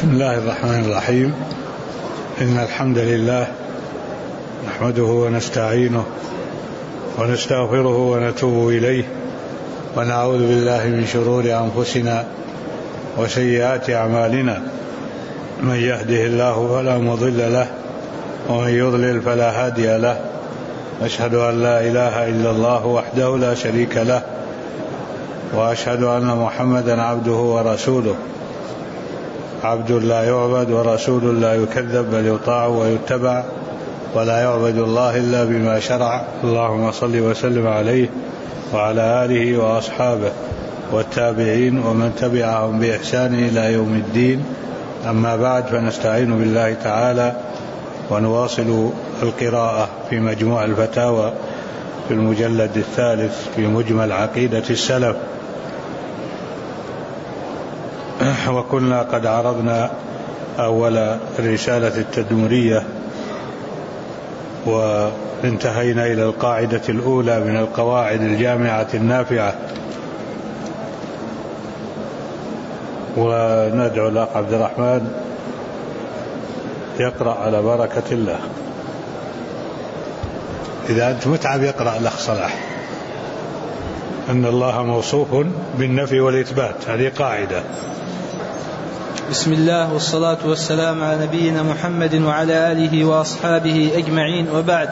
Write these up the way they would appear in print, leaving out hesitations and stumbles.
بسم الله الرحمن الرحيم. إن الحمد لله نحمده ونستعينه ونستغفره ونتوب إليه ونعوذ بالله من شرور أنفسنا وسيئات أعمالنا. من يهده الله فلا مضل له ومن يضلل فلا هادي له. أشهد أن لا إله إلا الله وحده لا شريك له وأشهد أن محمدا عبده ورسوله. عبد لا يعبد ورسول لا يكذب بل يطاع ويتبع ولا يعبد الله إلا بما شرع. اللهم صل وسلم عليه وعلى آله وأصحابه والتابعين ومن تبعهم بإحسان إلى يوم الدين. أما بعد، فنستعين بالله تعالى ونواصل القراءة في مجموع الفتاوى في المجلد الثالث في مجمل عقيدة السلف. وكنا قد عرضنا أول الرسالة التدمرية وانتهينا إلى القاعدة الأولى من القواعد الجامعة النافعة. وندعو الأخ عبد الرحمن يقرأ على بركة الله. إذا أنت متعب يقرأ الأخ صلاح. أن الله موصوف بالنفي والإثبات، هذه قاعدة. بسم الله والصلاة والسلام على نبينا محمد وعلى آله وأصحابه أجمعين، وبعد.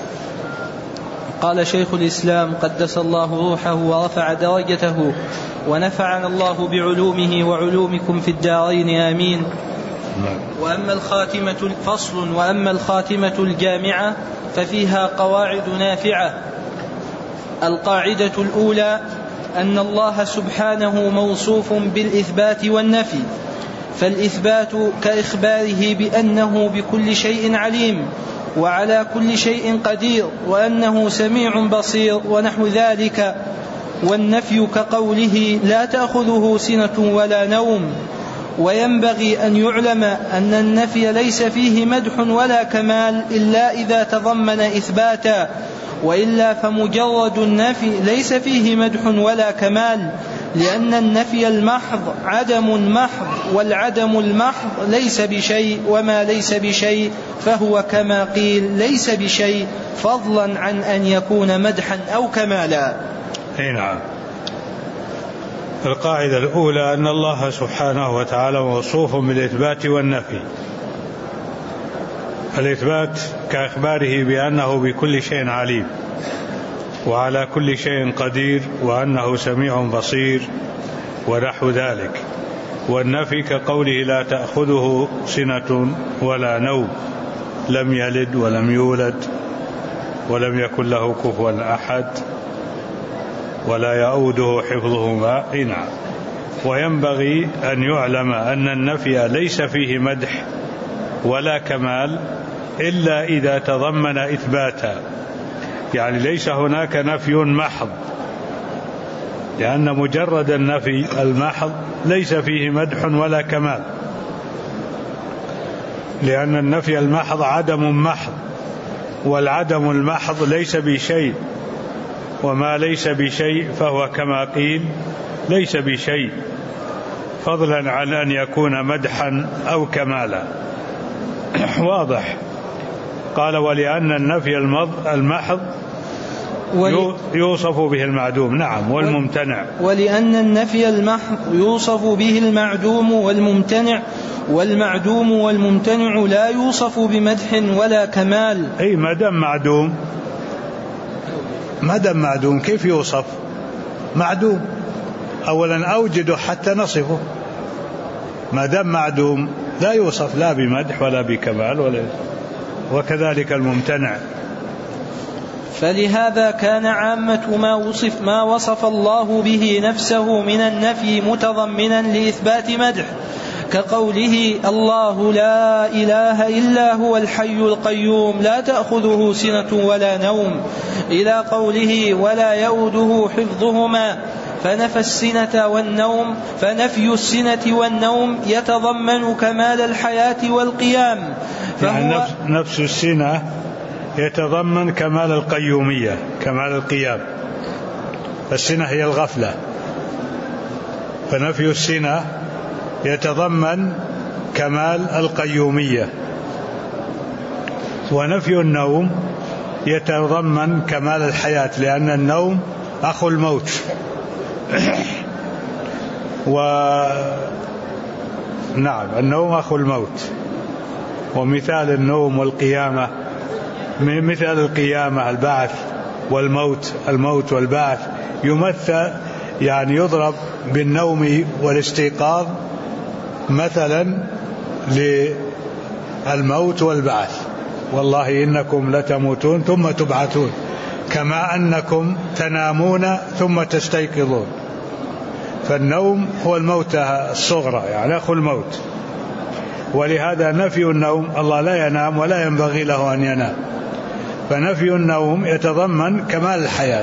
قال شيخ الإسلام قدس الله روحه ورفع درجته ونفعنا الله بعلومه وعلومكم في الدارين آمين. وأما الخاتمة فصل. وأما الخاتمة الجامعة ففيها قواعد نافعة. القاعدة الأولى أن الله سبحانه موصوف بالإثبات والنفي، فالإثبات كإخباره بأنه بكل شيء عليم وعلى كل شيء قدير وأنه سميع بصير ونحو ذلك، والنفي كقوله لا تأخذه سنة ولا نوم. وينبغي أن يعلم أن النفي ليس فيه مدح ولا كمال إلا إذا تضمن إثباتا، وإلا فمجرد النفي ليس فيه مدح ولا كمال، لأن النفي المحض عدم محض، والعدم المحض ليس بشيء، وما ليس بشيء فهو كما قيل ليس بشيء، فضلا عن أن يكون مدحا أو كمالا. نعم. القاعدة الأولى أن الله سبحانه وتعالى موصوف بالإثبات والنفي. الإثبات كإخباره بأنه بكل شيء عليم وعلى كل شيء قدير وأنه سميع بصير ونحو ذلك. والنفي كقوله لا تأخذه سنة ولا نوم، لم يلد ولم يولد ولم يكن له كفوا أحد ولا يؤوده حفظهما. نعم. وينبغي أن يعلم أن النفي ليس فيه مدح ولا كمال إلا إذا تضمن إثباتا، يعني ليس هناك نفي محض، لأن مجرد النفي المحض ليس فيه مدح ولا كمال، لأن النفي المحض عدم محض، والعدم المحض ليس بشيء، وما ليس بشيء فهو كما قيل ليس بشيء، فضلا عن أن يكون مدحا أو كمالا. واضح. قال ولأن النفي المحض يوصف به المعدوم. نعم. والممتنع. ولأن النفي المحض يوصف به المعدوم والممتنع، والمعدوم والممتنع لا يوصف بمدح ولا كمال. أي ما دام معدوم كيف يوصف؟ معدوم أولا أوجده حتى نصفه، ما دام معدوم لا يوصف لا بمدح ولا بكمال وكذلك الممتنع. فلهذا كان عامة ما وصف الله به نفسه من النفي متضمنا لإثبات مدح، كقوله الله لا إله إلا هو الحي القيوم لا تأخذه سنة ولا نوم، إلى قوله ولا يؤوده حفظهما، فنفي السنة والنوم يتضمن كمال الحياة والقيام. يعني نفس السنة يتضمن كمال القيومية، كمال القيام. السنة هي الغفلة، فنفي السنة يتضمن كمال القيومية، ونفي النوم يتضمن كمال الحياة، لأن النوم أخو الموت. نعم، النوم أخو الموت. ومثال النوم والقيامة، مثال القيامة البعث والموت، الموت والبعث يمثل، يعني يضرب بالنوم والاستيقاظ مثلا للموت والبعث. والله إنكم لتموتون ثم تبعثون كما أنكم تنامون ثم تستيقظون. فالنوم هو الموت الصغرى، يعني أخو الموت. ولهذا نفي النوم، الله لا ينام ولا ينبغي له أن ينام، فنفي النوم يتضمن كمال الحياة.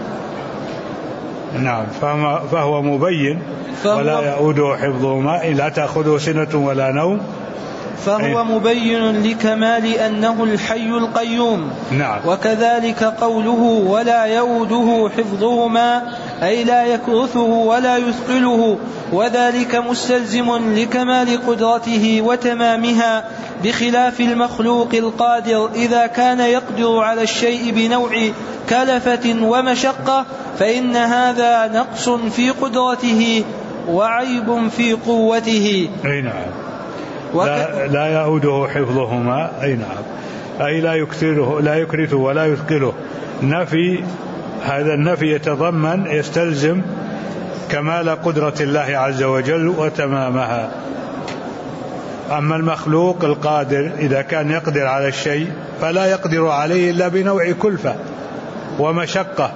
نعم، فهو مبين ولا يؤوده حفظهما، لا تأخذه سنة ولا نوم، فهو مبين لكمال أنه الحي القيوم. نعم. وكذلك قوله ولا يؤوده حفظهما أي لا يكرثه ولا يثقله، وذلك مستلزم لكمال قدرته وتمامها، بخلاف المخلوق القادر إذا كان يقدر على الشيء بنوع كلفة ومشقة فإن هذا نقص في قدرته وعيب في قوته. أي نعم. لا يؤوده حفظهما، أي نعم، أي لا يكرثه ولا يثقله. نفي، هذا النفي يتضمن يستلزم كمال قدرة الله عز وجل وتمامها. أما المخلوق القادر إذا كان يقدر على الشيء فلا يقدر عليه إلا بنوع كلفة ومشقة،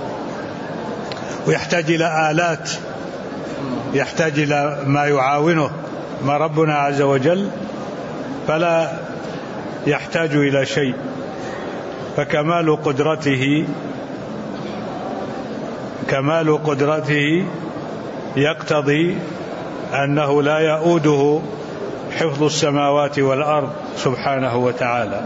ويحتاج إلى آلات، يحتاج إلى ما يعاونه. ما ربنا عز وجل فلا يحتاج إلى شيء، فكمال قدرته يقتضي أنه لا يؤوده حفظ السماوات والأرض سبحانه وتعالى.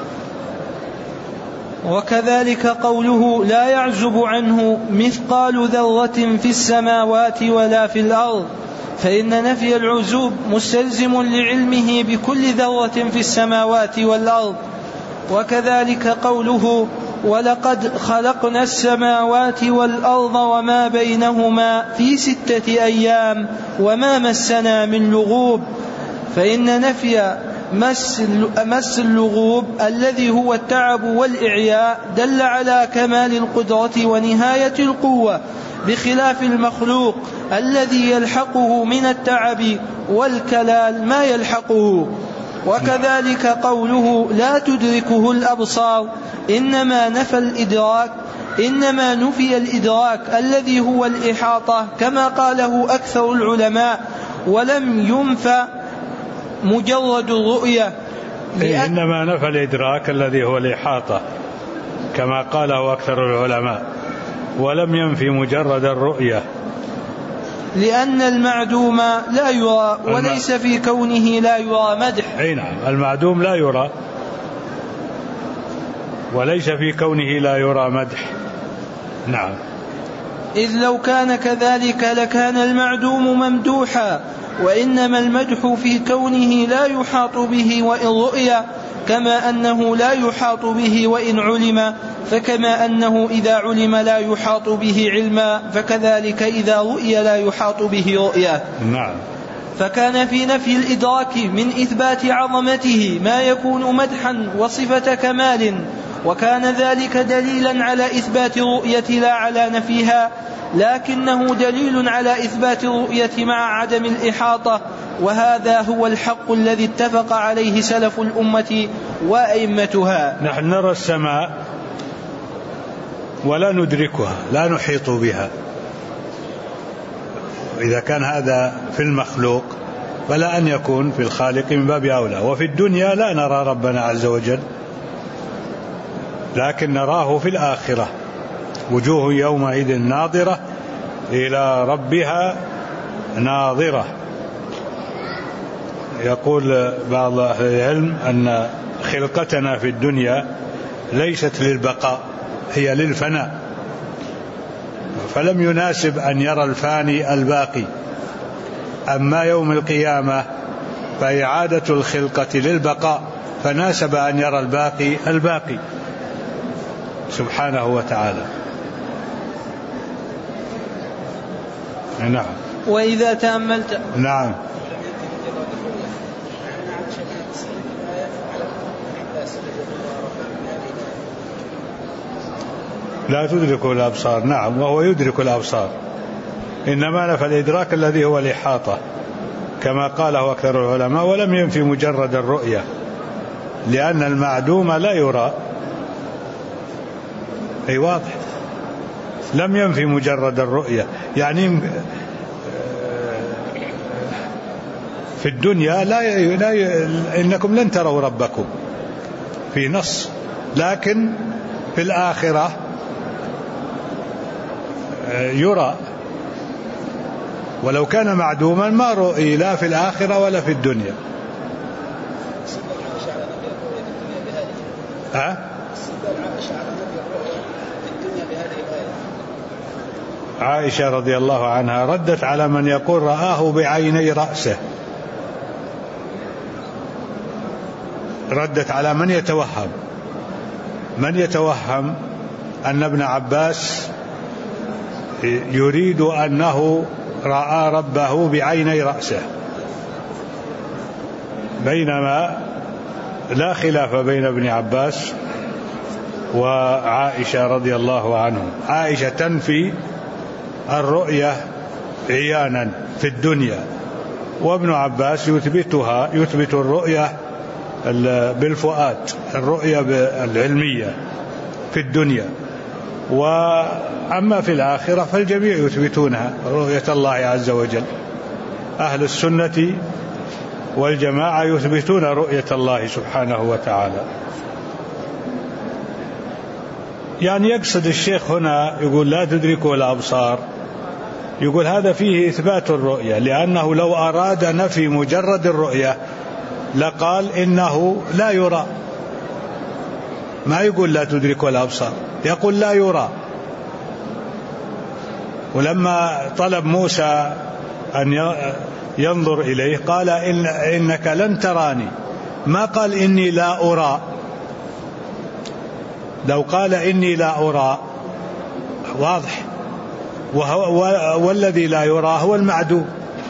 وكذلك قوله لا يعزب عنه مثقال ذرة في السماوات ولا في الأرض، فإن نفي العزوب مستلزم لعلمه بكل ذرة في السماوات والأرض. وكذلك قوله ولقد خلقنا السماوات والأرض وما بينهما في 6 أيام وما مسنا من لغوب، فإن نفي مس اللغوب الذي هو التعب والإعياء دل على كمال القدرة ونهاية القوة، بخلاف المخلوق الذي يلحقه من التعب والكلال ما يلحقه. وكذلك قوله لا تدركه الأبصار إنما نفي الإدراك الذي هو الإحاطة كما قاله أكثر العلماء، ولم ينفى مجرد الرؤية، إنما نفى الإدراك الذي هو الإحاطة كما قاله أكثر العلماء، ولم ينفي مجرد الرؤية، لأن المعدوم لا يرى وليس في كونه لا يرى مدح. أي نعم، المعدوم لا يرى وليس في كونه لا يرى مدح. نعم. إذ لو كان كذلك لكان المعدوم ممدوحا، وإنما المدح في كونه لا يحاط به وإن رؤيا، كما أنه لا يحاط به وإن علم، فكما أنه إذا علم لا يحاط به علما، فكذلك إذا رؤي لا يحاط به رؤيا. نعم. فكان في نفي الإدراك من إثبات عظمته ما يكون مدحا وصفة كمال، وكان ذلك دليلا على إثبات الرؤية لا على نفيها، لكنه دليل على إثبات الرؤية مع عدم الإحاطة، وهذا هو الحق الذي اتفق عليه سلف الأمة وأئمتها. نحن نرى السماء ولا ندركها، لا نحيط بها. إذا كان هذا في المخلوق فلا أن يكون في الخالق من باب أولى. وفي الدنيا لا نرى ربنا عز وجل، لكن نراه في الآخرة، وجوه يومئذ ناظرة إلى ربها ناظرة. يقول بعض أهل العلم أن خلقتنا في الدنيا ليست للبقاء، هي للفناء، فلم يناسب أن يرى الفاني الباقي. أما يوم القيامة فإعادة الخلقة للبقاء، فناسب أن يرى الباقي سبحانه وتعالى. نعم. وإذا تأملت نعم. لا تدرك الأبصار، نعم، وهو يدرك الأبصار، إنما نفى الإدراك الذي هو الإحاطة كما قاله أكثر العلماء، ولم ينفي مجرد الرؤية، لأن المعدوم لا يرى. أي واضح، لم ينفي مجرد الرؤية، يعني في الدنيا إنكم لن تروا ربكم في نص، لكن في الآخرة يرى، ولو كان معدوما ما رؤي لا في الآخرة ولا في الدنيا. عائشة رضي الله عنها ردت على من يقول رآه بعيني رأسه، ردت على من يتوهم أن ابن عباس يريد أنه رأى ربه بعيني رأسه، بينما لا خلاف بين ابن عباس وعائشة رضي الله عنهم. عائشة تنفي الرؤية عيانا في الدنيا، وابن عباس يثبت الرؤية بالفؤاد، الرؤية العلمية في الدنيا. وأما في الآخرة فالجميع يثبتونها، رؤية الله عز وجل. أهل السنة والجماعة يثبتون رؤية الله سبحانه وتعالى. يعني يقصد الشيخ هنا يقول لا تدركه الأبصار، يقول هذا فيه إثبات الرؤية، لأنه لو أراد نفي مجرد الرؤية لقال إنه لا يرى، ما يقول لا تدركه الأبصار، يقول لا يرى. ولما طلب موسى أن ينظر إليه قال إنك لن تراني، ما قال إني لا أرى. لو قال إني لا أرى واضح، والذي لا يرى هو المعدوم،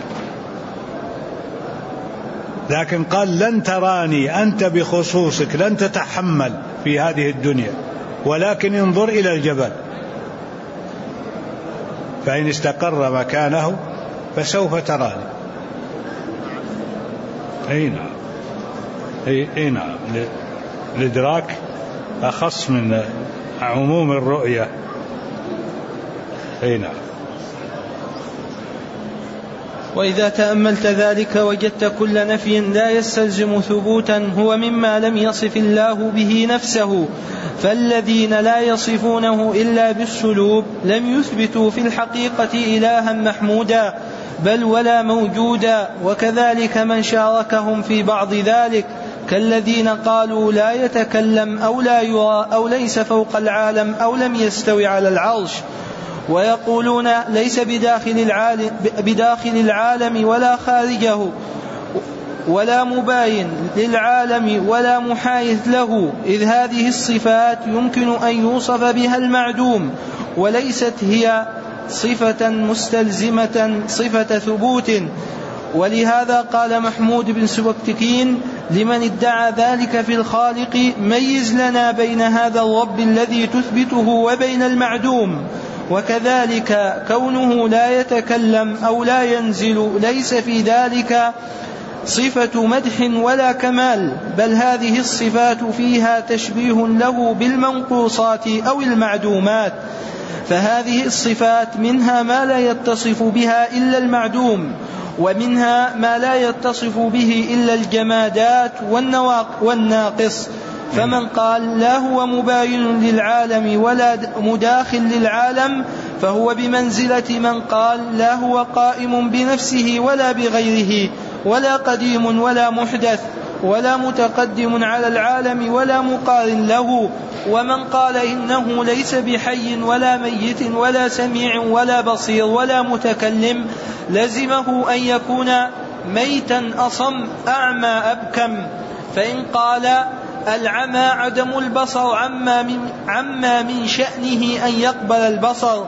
لكن قال لن تراني، أنت بخصوصك لن تتحمل في هذه الدنيا، ولكن انظر إلى الجبل فإن استقر مكانه فسوف تراني. أي نعم، الإدراك أخص من عموم الرؤية. أي نعم. وإذا تأملت ذلك وجدت كل نفي لا يستلزم ثبوتا هو مما لم يصف الله به نفسه، فالذين لا يصفونه إلا بالسلوب لم يثبتوا في الحقيقة إلها محمودا بل ولا موجودا. وكذلك من شاركهم في بعض ذلك كالذين قالوا لا يتكلم أو لا يرى أو ليس فوق العالم أو لم يستوي على العرش، ويقولون ليس بداخل العالم ولا خارجه ولا مباين للعالم ولا محايث له، إذ هذه الصفات يمكن أن يوصف بها المعدوم وليست هي صفة مستلزمة صفة ثبوت. ولهذا قال محمود بن سبكتكين لمن ادعى ذلك في الخالق ميز لنا بين هذا الرب الذي تثبته وبين المعدوم. وكذلك كونه لا يتكلم أو لا ينزل ليس في ذلك صفة مدح ولا كمال، بل هذه الصفات فيها تشبيه له بالمنقوصات أو المعدومات، فهذه الصفات منها ما لا يتصف بها إلا المعدوم، ومنها ما لا يتصف به إلا الجمادات والناقص. فمن قال لا هو مباين للعالم ولا مداخل للعالم فهو بمنزلة من قال لا هو قائم بنفسه ولا بغيره ولا قديم ولا محدث ولا متقدم على العالم ولا مقارن له. ومن قال إنه ليس بحي ولا ميت ولا سميع ولا بصير ولا متكلم لزمه أن يكون ميتا أصم أعمى أبكم. فإن قال العمى عدم البصر عما من شأنه أن يقبل البصر،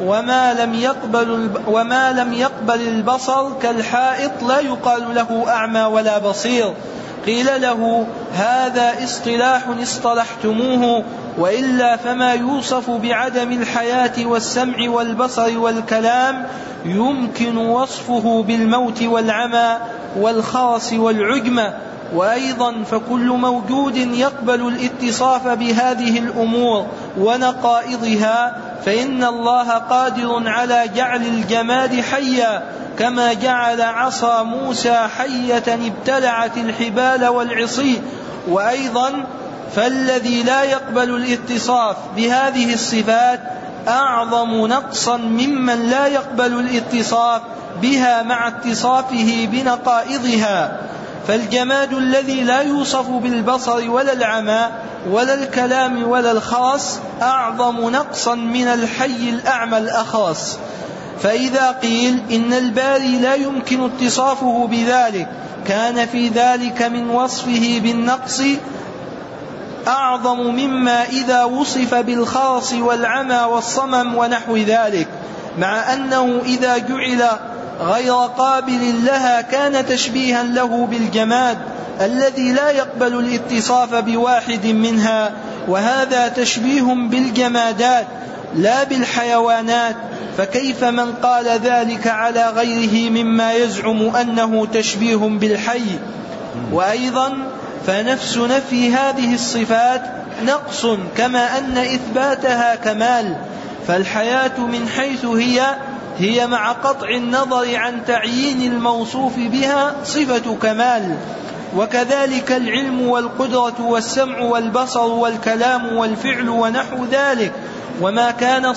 وما لم يقبل البصر كالحائط لا يقال له أعمى ولا بصير. قيل له هذا اصطلاح اصطلحتموه، وإلا فما يوصف بعدم الحياة والسمع والبصر والكلام يمكن وصفه بالموت والعمى والخرس والعجمة. وأيضا فكل موجود يقبل الاتصاف بهذه الأمور ونقائضها فإن الله قادر على جعل الجماد حيا، كما جعل عصا موسى حية ابتلعت الحبال والعصي. وأيضا فالذي لا يقبل الاتصاف بهذه الصفات أعظم نقصا ممن لا يقبل الاتصاف بها مع اتصافه بنقائضها. فالجماد الذي لا يوصف بالبصر ولا العمى ولا الكلام ولا الخاص أعظم نقصا من الحي الأعمى الأخاص. فإذا قيل إن الباري لا يمكن اتصافه بذلك كان في ذلك من وصفه بالنقص أعظم مما إذا وصف بالخاص والعمى والصمم ونحو ذلك، مع أنه إذا جعل غير قابل لها كان تشبيها له بالجماد الذي لا يقبل الاتصاف بواحد منها، وهذا تشبيه بالجمادات لا بالحيوانات. فكيف من قال ذلك على غيره مما يزعم أنه تشبيه بالحي؟ وأيضا فنفس نفي هذه الصفات نقص كما أن إثباتها كمال. فالحياة من حيث هي مع قطع النظر عن تعيين الموصوف بها صفة كمال، وكذلك العلم والقدرة والسمع والبصر والكلام والفعل ونحو ذلك. وما كان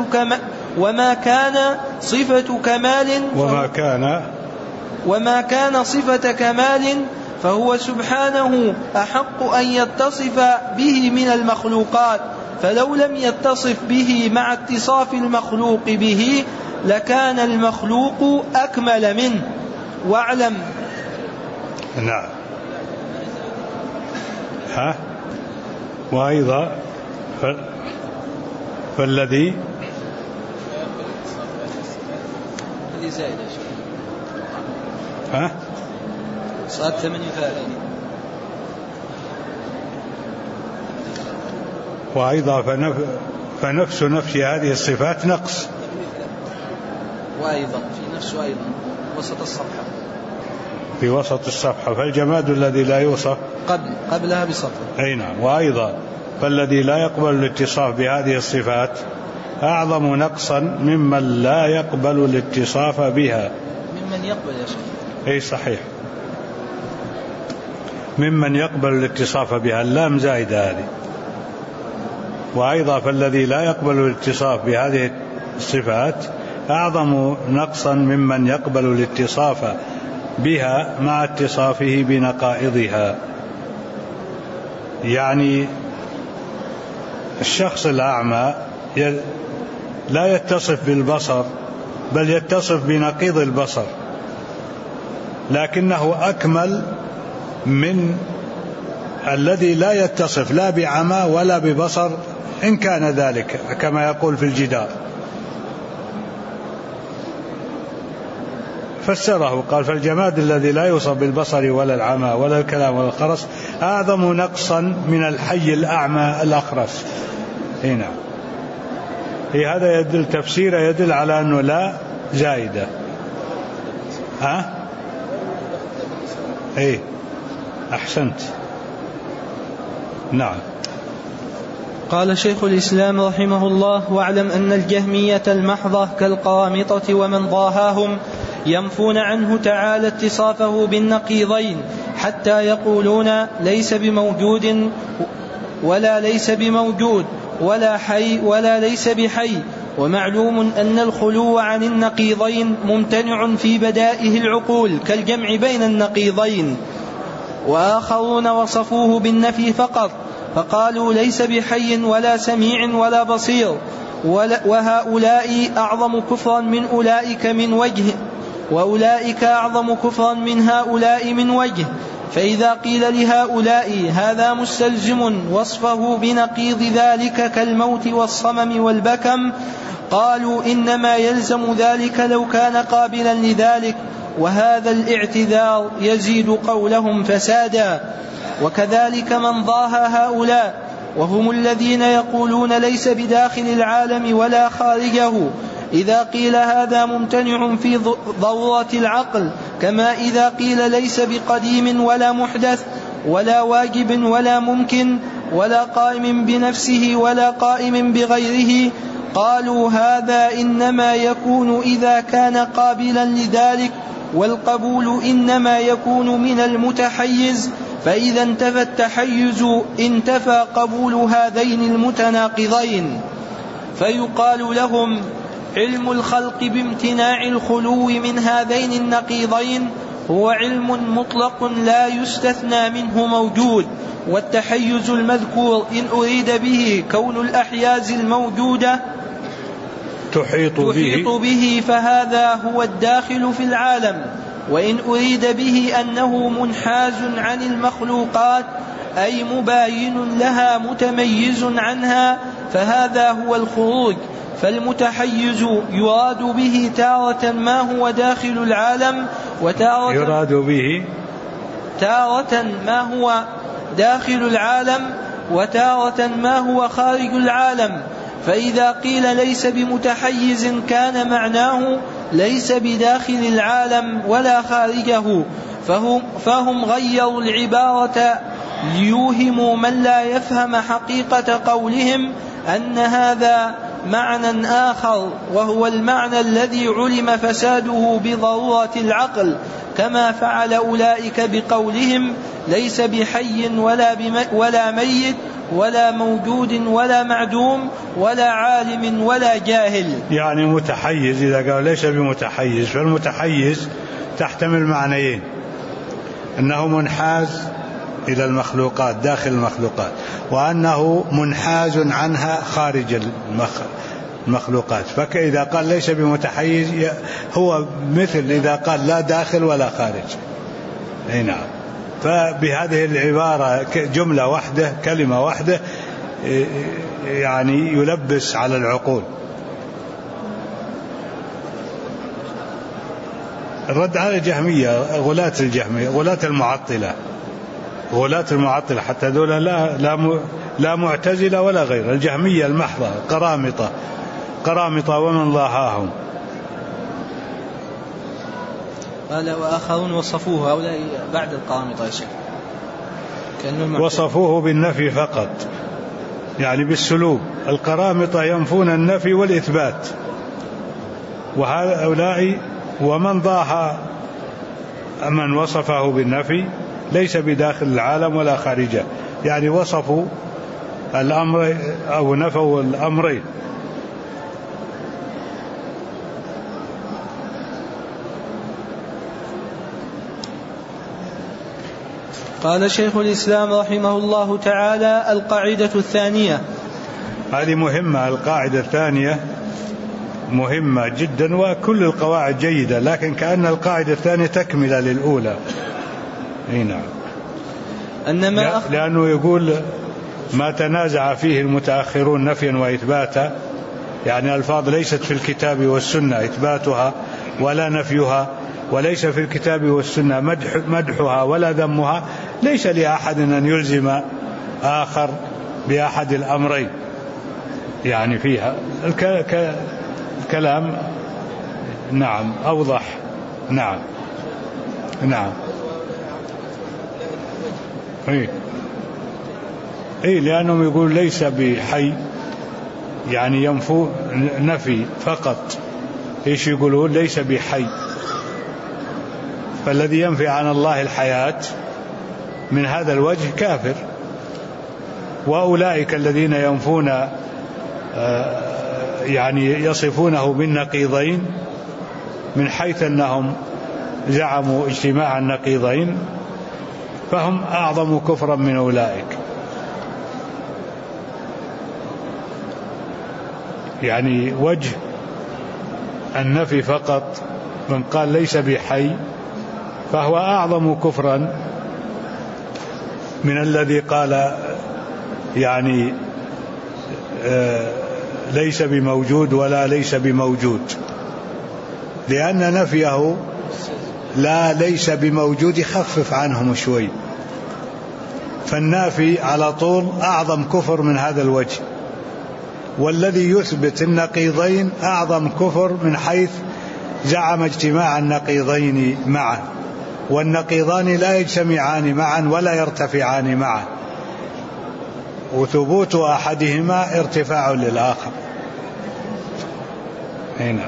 صفة كمال فهو سبحانه أحق أن يتصف به من المخلوقات، فلو لم يتصف به مع اتصاف المخلوق به لكان المخلوق أكمل منه. واعلم. نعم. وأيضا فالذي زائد صاد 38. وأيضا فنفس نفي هذه الصفات نقص. وأيضا في نفسه أيضا وسط الصفحة، في وسط الصفحة. فالجماد الذي لا يوصف قبلها بسطر. أي نعم. وأيضا فالذي لا يقبل الاتصاف بهذه الصفات أعظم نقصا ممن لا يقبل الاتصاف بها. ممن يقبل يا شيخ. أي صحيح، ممن يقبل الاتصاف بها، اللام زائدة هذه. وأيضا فالذي لا يقبل الاتصاف بهذه الصفات أعظم نقصا ممن يقبل الاتصاف بها مع اتصافه بنقائضها. يعني الشخص الأعمى لا يتصف بالبصر بل يتصف بنقيض البصر، لكنه أكمل من الذي لا يتصف لا بعمى ولا ببصر إن كان ذلك كما يقول في الجدار. فسره قال فالجماد الذي لا يوصف بالبصر ولا العمى ولا الكلام ولا الخرس أعظم نقصا من الحي الأعمى الأخرس. هنا هذا يدل تفسير يدل على أنه لا زائدة. ايه أحسنت. نعم. قال شيخ الإسلام رحمه الله: واعلم أن الجهمية المحضة كالقرامطة ومن ضاهاهم ينفون عنه تعالى اتصافه بالنقيضين، حتى يقولون ليس بموجود ولا ليس بموجود، ولا حي ولا ليس بحي. ومعلوم أن الخلو عن النقيضين ممتنع في بدائه العقول كالجمع بين النقيضين. وآخرون وصفوه بالنفي فقط، فقالوا ليس بحي ولا سميع ولا بصير، وهؤلاء أعظم كفرا من أولئك من وجه، وأولئك أعظم كفرا من هؤلاء من وجه. فإذا قيل لهؤلاء هذا مستلزم وصفه بنقيض ذلك كالموت والصمم والبكم، قالوا إنما يلزم ذلك لو كان قابلا لذلك، وهذا الاعتذار يزيد قولهم فسادا. وكذلك من ضاهى هؤلاء وهم الذين يقولون ليس بداخل العالم ولا خارجه، إذا قيل هذا ممتنع في ضرورة العقل، كما إذا قيل ليس بقديم ولا محدث ولا واجب ولا ممكن ولا قائم بنفسه ولا قائم بغيره، قالوا هذا إنما يكون إذا كان قابلا لذلك، والقبول إنما يكون من المتحيز، فإذا انتفى التحيز انتفى قبول هذين المتناقضين. فيقال لهم علم الخلق بامتناع الخلو من هذين النقيضين هو علم مطلق لا يستثنى منه موجود، والتحيز المذكور إن أريد به كون الأحياز الموجودة تحيط به فهذا هو الداخل في العالم، وإن أريد به أنه منحاز عن المخلوقات أي مباين لها متميز عنها فهذا هو الخروج. فالمتحيز يراد به تارة ما هو داخل العالم، وتارة يراد به تارة ما هو داخل العالم وتارة ما هو خارج العالم. فإذا قيل ليس بمتحيز كان معناه ليس بداخل العالم ولا خارجه، فهم غيروا العبارة ليوهموا من لا يفهم حقيقة قولهم أن هذا معنى آخر، وهو المعنى الذي علم فساده بضرورة العقل، كما فعل أولئك بقولهم ليس بحي ولا ميت ولا موجود ولا معدوم ولا عالم ولا جاهل. يعني متحيز، إذا قال ليس بمتحيز، فالمتحيز تحتمل معنيين: أنه منحاز إلى المخلوقات داخل المخلوقات، وأنه منحاز عنها خارج المخلوقات. فإذا قال ليس بمتحيز هو مثل إذا قال لا داخل ولا خارج. نعم. فبهذه العبارة جملة واحدة كلمة واحدة يعني يلبس على العقول. الرد على الجهمية، غلاة المعطلة حتى دول لا معتزلة ولا غير. الجهمية المحضة قرامطة ومن ضاهاهم. قال وآخرون وصفوه، هؤلاء بعد القرامطة وصفوه بالنفي فقط، يعني بالسلوب. القرامطة ينفون النفي والإثبات، وهؤلاء ومن ضاها من وصفه بالنفي ليس بداخل العالم ولا خارجه، يعني وصفوا الأمر أو نفوا الأمرين. قال شيخ الإسلام رحمه الله تعالى: القاعدة الثانية. هذه مهمة، القاعدة الثانية مهمة جدا، وكل القواعد جيدة، لكن كأن القاعدة الثانية تكملة للأولى. نعم. لأنه يقول ما تنازع فيه المتأخرون نفيا وإثباتا، يعني ألفاظ ليست في الكتاب والسنة إثباتها ولا نفيها، وليس في الكتاب والسنة مدحها ولا ذمها، ليس لأحد أن يلزم آخر بأحد الأمرين. يعني فيها الكلام نعم أوضح. نعم لأنهم يقول ليس بحي، يعني ينفو نفي فقط. إيش يقولون؟ ليس بحي. فالذي ينفي عن الله الحياة من هذا الوجه كافر. وأولئك الذين ينفون يعني يصفونه بالنقيضين من حيث أنهم زعموا اجتماع النقيضين فهم أعظم كفرا من أولئك. يعني وجه النفي فقط من قال ليس بحي فهو أعظم كفرا من الذي قال يعني ليس بموجود ولا ليس بموجود، لأن نفيه لا ليس بموجود يخفف عنهم شوي، فالنافي على طول أعظم كفر من هذا الوجه، والذي يثبت النقيضين أعظم كفر من حيث زعم اجتماع النقيضين معا، والنقيضان لا يجتمعان معا ولا يرتفعان معا، وثبوت أحدهما ارتفاع للآخر. هنا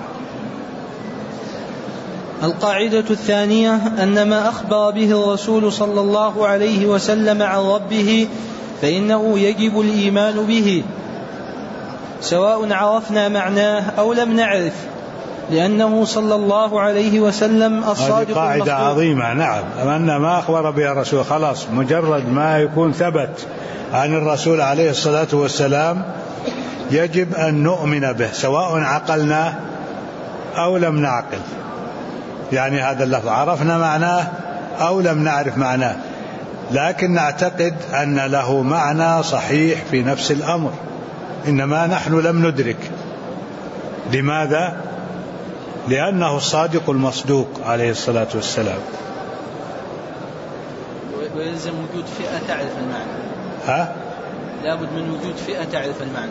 القاعدة الثانية أن ما أخبر به الرسول صلى الله عليه وسلم عن ربه فإنه يجب الإيمان به سواء عرفنا معناه أو لم نعرف، لأنه صلى الله عليه وسلم الصادق المصدوق. هذه قاعدة عظيمة. نعم، أن ما أخبر به الرسول خلاص مجرد ما يكون ثبت عن الرسول عليه الصلاة والسلام يجب أن نؤمن به سواء عقلناه أو لم نعقل، يعني هذا اللفظ عرفنا معناه أو لم نعرف معناه، لكن نعتقد أن له معنى صحيح في نفس الأمر، إنما نحن لم ندرك. لماذا؟ لأنه الصادق المصدوق عليه الصلاة والسلام. ويلزم وجود فئة تعرف المعنى. لابد من وجود فئة تعرف المعنى.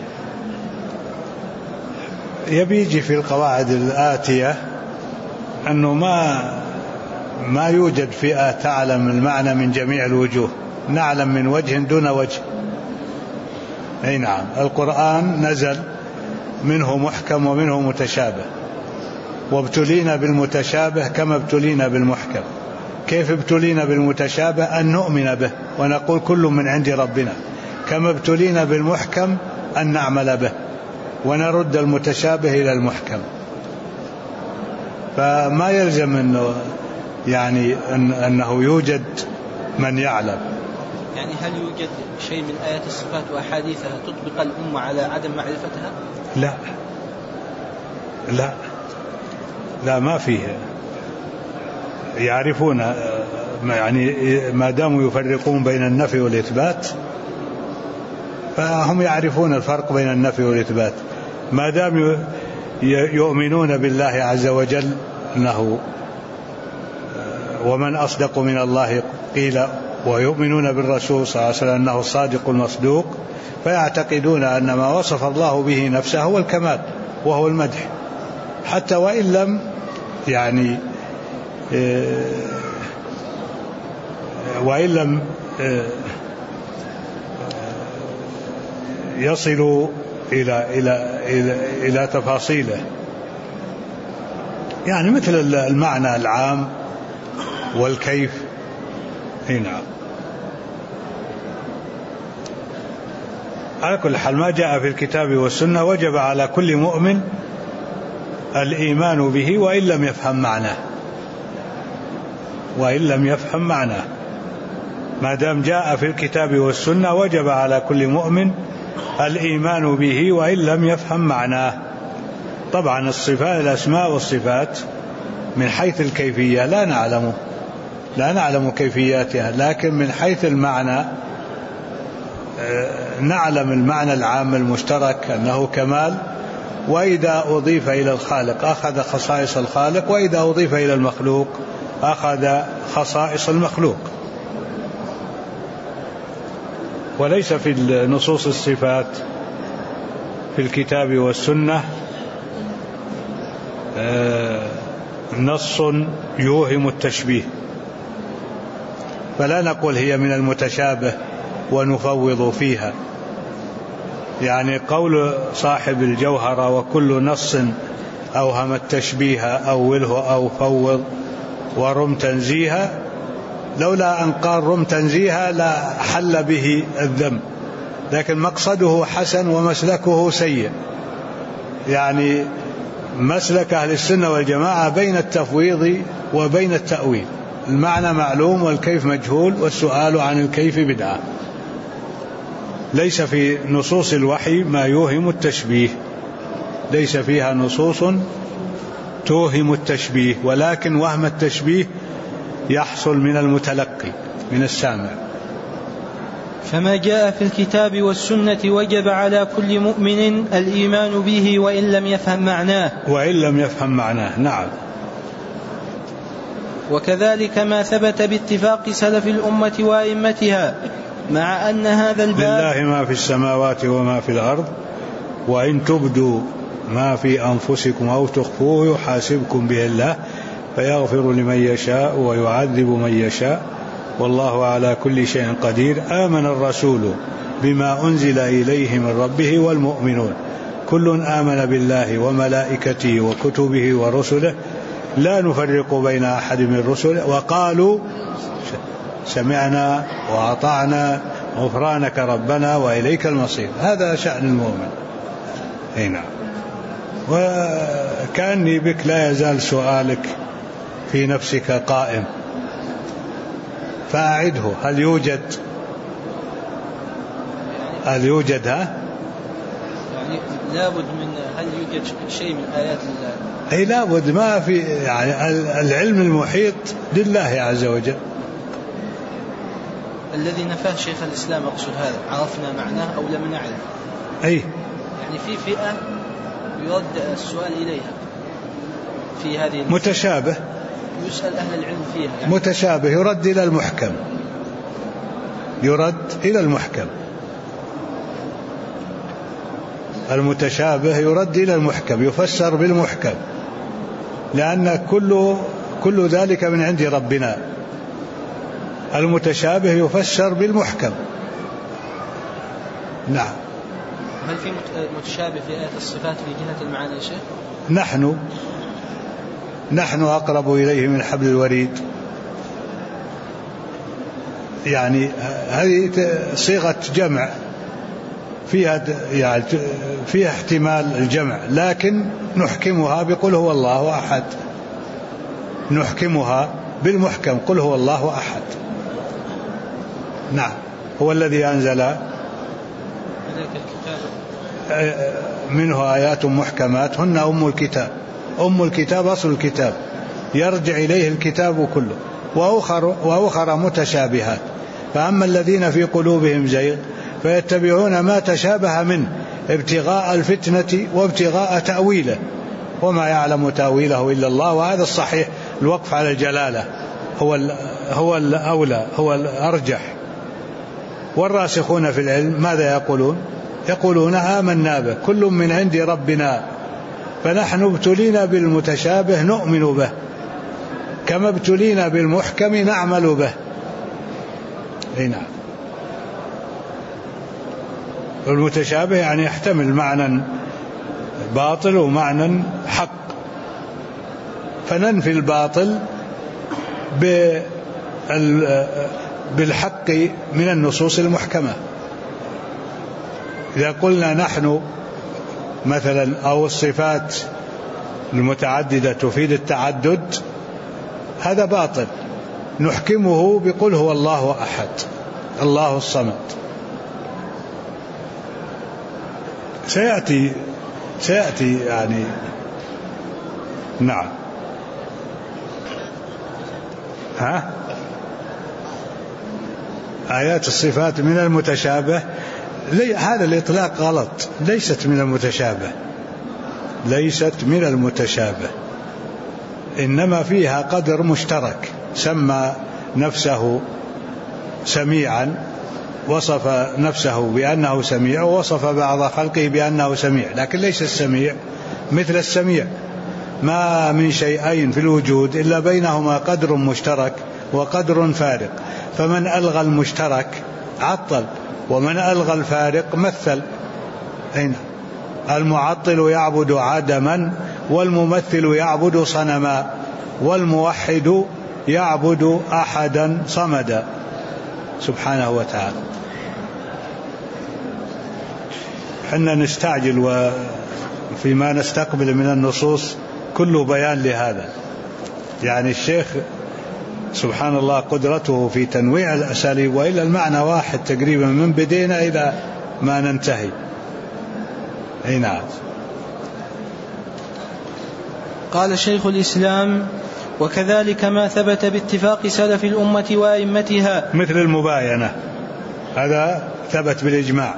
يبيجي في القواعد الآتية أنه ما يوجد فئة تعلم المعنى من جميع الوجوه، نعلم من وجه دون وجه. أي نعم، القرآن نزل منه محكم ومنه متشابه، وابتلينا بالمتشابه كما ابتلينا بالمحكم. كيف ابتلينا بالمتشابه؟ أن نؤمن به ونقول كل من عند ربنا، كما ابتلينا بالمحكم أن نعمل به ونرد المتشابه إلى المحكم. فما يلزم أنه يعني أنه يوجد من يعلم. يعني هل يوجد شيء من آيات الصفات وأحاديثها تطبق الأمة على عدم معرفتها؟ لا ما فيه. يعرفون، يعني ما داموا يفرقون بين النفي والإثبات فهم يعرفون الفرق بين النفي والإثبات، ما دام يؤمنون بالله عز وجل أنه ومن أصدق من الله قيل، ويؤمنون بالرسول صلى الله عليه وسلم أنه الصادق المصدوق، فيعتقدون أن ما وصف الله به نفسه هو الكمال وهو المدح، حتى وإن لم يعني وإن لم يصلوا إلى تفاصيله، يعني مثل المعنى العام والكيف. نعم، على كل حال ما جاء في الكتاب والسنة وجب على كل مؤمن الإيمان به وإن لم يفهم معناه، ما دام جاء في الكتاب والسنة وجب على كل مؤمن الإيمان به وإن لم يفهم معناه. طبعا الصفات، الأسماء والصفات من حيث الكيفية لا نعلم كيفياتها، لكن من حيث المعنى نعلم المعنى العام المشترك أنه كمال، وإذا أضيف إلى الخالق أخذ خصائص الخالق، وإذا أضيف إلى المخلوق أخذ خصائص المخلوق. وليس في نصوص الصفات في الكتاب والسنة نص يوهم التشبيه، فلا نقول هي من المتشابه ونفوض فيها. يعني قول صاحب الجوهرة وكل نص أوهم التشبيه أوله أو فوض ورم تنزيها، لولا أن قال رم تنزيها لا حل به الذنب، لكن مقصده حسن ومسلكه سيء. يعني مسلك أهل السنة والجماعة بين التفويض وبين التأويل، المعنى معلوم والكيف مجهول، والسؤال عن الكيف بدعة. ليس في نصوص الوحي ما يوهم التشبيه، ليس فيها نصوص توهم التشبيه، ولكن وهم التشبيه يحصل من المتلقي من السامع. فما جاء في الكتاب والسنة وجب على كل مؤمن الإيمان به وإن لم يفهم معناه. نعم. وكذلك ما ثبت باتفاق سلف الأمة وأئمتها، مع أن هذا الباب لله ما في السماوات وما في الأرض وإن تبدوا ما في أنفسكم أو تخفوه يحاسبكم به الله فيغفر لمن يشاء ويعذب من يشاء والله على كل شيء قدير. آمن الرسول بما أنزل إليه من ربه والمؤمنون كل آمن بالله وملائكته وكتبه ورسله لا نفرق بين أحد من رسله وقالوا سمعنا وأطعنا غفرانك ربنا وإليك المصير. هذا شأن المؤمن. هنا وكأني بك لا يزال سؤالك في نفسك قائم فأعده. هل يوجد يعني لابد من هل يوجد شيء من آيات الله؟ أي لابد. ما في يعني العلم المحيط لله عز وجل الذي نفاه شيخ الإسلام. أقصد هذا عرفنا معناه أو لم نعلم. أي يعني في فئة يرد السؤال إليها في هذه متشابه يسأل أهل العلم فيها يعني. متشابه يرد إلى المحكم. المتشابه يرد إلى المحكم يفسر بالمحكم لأن كل ذلك من عند ربنا. المتشابه يفسر بالمحكم. نعم. هل في متشابه في آية الصفات في جهة المعاني يا شيخ؟ نحن أقرب إليه من حبل الوريد. يعني هذه صيغة جمع فيها احتمال الجمع لكن نحكمها بقل هو الله أحد. نحكمها بالمحكم قل هو الله أحد. نعم. هو الذي أنزل منه آيات محكمات هن أم الكتاب أصل الكتاب يرجع إليه الكتاب كله وأخر متشابهات. فأما الذين في قلوبهم زيغ فيتبعون ما تشابه منه ابتغاء الفتنة وابتغاء تأويله وما يعلم تأويله إلا الله. وهذا الصحيح الوقف على الجلالة هو الأولى هو الأرجح. والراسخون في العلم ماذا يقولون آمنا به كل من عند ربنا. فنحن ابتلينا بالمتشابه نؤمن به كما ابتلينا بالمحكم نعمل به. نعم. المتشابه يعني يحتمل معنى باطل ومعنى حق فننفي الباطل بالحق من النصوص المحكمة. إذا قلنا نحن مثلا أو الصفات المتعددة تفيد التعدد هذا باطل نحكمه بقول هو الله أحد الله الصمد. سيأتي يعني. نعم. آيات الصفات من المتشابه هذا الإطلاق غلط. ليست من المتشابه إنما فيها قدر مشترك. سمى نفسه سميعا وصف نفسه بأنه سميع ووصف بعض خلقه بأنه سميع لكن ليس السميع مثل السميع. ما من شيئين في الوجود إلا بينهما قدر مشترك وقدر فارق. فمن ألغى المشترك عطل ومن ألغى الفارق مثل. أين المعطل يعبد عدما والممثل يعبد صنما والموحد يعبد أحدا صمدا سبحانه وتعالى. حنا نستعجل وفيما نستقبل من النصوص كله بيان لهذا. يعني الشيخ سبحان الله قدرته في تنويع الأساليب وإلا المعنى واحد تقريبا من بدينا إلى ما ننتهي. نعم. قال شيخ الإسلام: وكذلك ما ثبت باتفاق سلف الأمة وأئمتها مثل المباينة، هذا ثبت بالإجماع.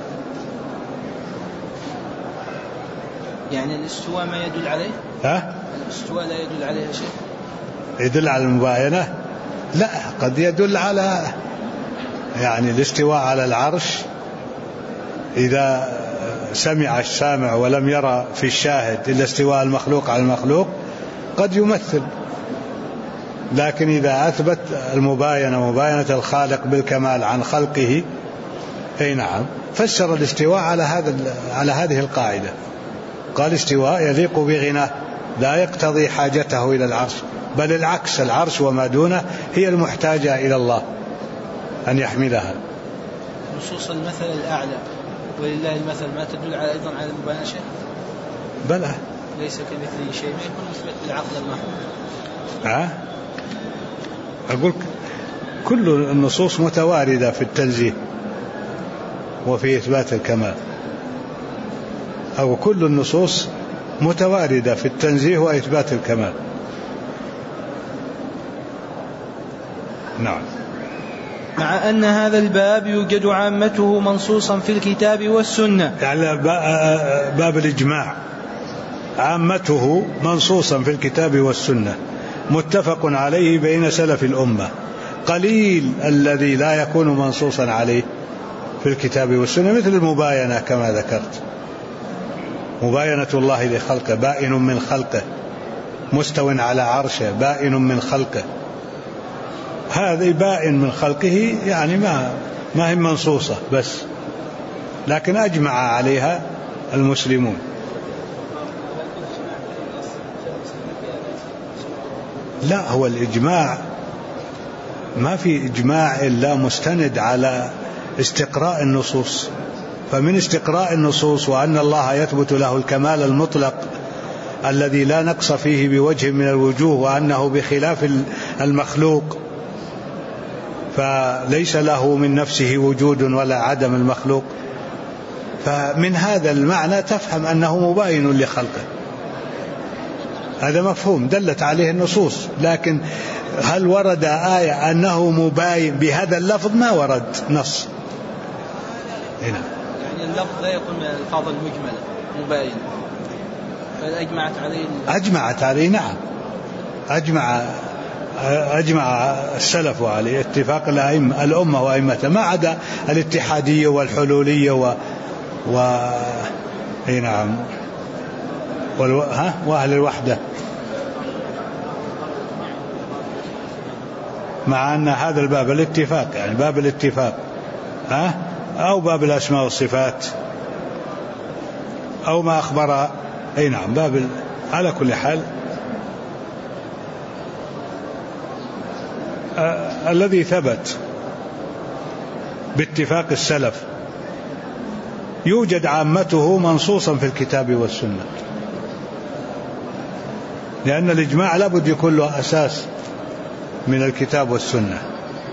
يعني الاستواء ما يدل عليه؟ الاستواء لا يدل عليه شيء؟ يدل على المباينة؟ لا، قد يدل على يعني الاستواء على العرش. إذا سمع السامع ولم يرى في الشاهد إلا استواء المخلوق على المخلوق قد يمثل. لكن إذا أثبت المباينة مباينة الخالق بالكمال عن خلقه، أي نعم، فسر الاستواء على هذه القاعدة، قال استواء يليق بغناه لا يقتضي حاجته إلى العرش، بل العكس، العرش وما دونه هي المحتاجة إلى الله أن يحملها. نصوص المثل الأعلى ولله المثل ما تدل على أيضا على المباينة شيء؟ بلى، ليس كمثله شيء، ما يكون مثبت بالعقل المحض. أقول كل النصوص متواردة في التنزيه وفي إثبات الكمال، أو كل النصوص متواردة في التنزيه وإثبات الكمال. نعم. مع أن هذا الباب يوجد عامته منصوصا في الكتاب والسنة، يعني باب الإجماع عامته منصوصا في الكتاب والسنة متفق عليه بين سلف الأمة، قليل الذي لا يكون منصوصا عليه في الكتاب والسنة، مثل المباينة كما ذكرت، مباينة الله لخلقه، بائن من خلقه، مستو على عرشه، بائن من خلقه. هذه بائن من خلقه يعني ما هي منصوصة بس، لكن أجمع عليها المسلمون. لا، هو الإجماع ما في إجماع إلا مستند على استقراء النصوص، فمن استقراء النصوص وأن الله يثبت له الكمال المطلق الذي لا نقص فيه بوجه من الوجوه، وأنه بخلاف المخلوق فليس له من نفسه وجود ولا عدم المخلوق، فمن هذا المعنى تفهم أنه مباين لخلقه، هذا مفهوم دلت عليه النصوص. لكن هل ورد آية أنه مباين بهذا اللفظ؟ ما ورد نص هنا. يعني اللفظ لا يكون من الألفاظ المجملة مباين، بل أجمعت عليه. نعم، أجمع السلف عليه اتفاق الأمة وأئمتها، ما عدا الاتحادية والحلولية نعم، وأهل الوحدة، مع أن هذا الباب الاتفاق، يعني باب الاتفاق، أو باب الأسماء والصفات، أو ما أخبر، أي نعم، باب على كل حال. الذي ثبت باتفاق السلف يوجد عامته منصوصا في الكتاب والسنة، لأن الإجماع لابد يكون له أساس من الكتاب والسنة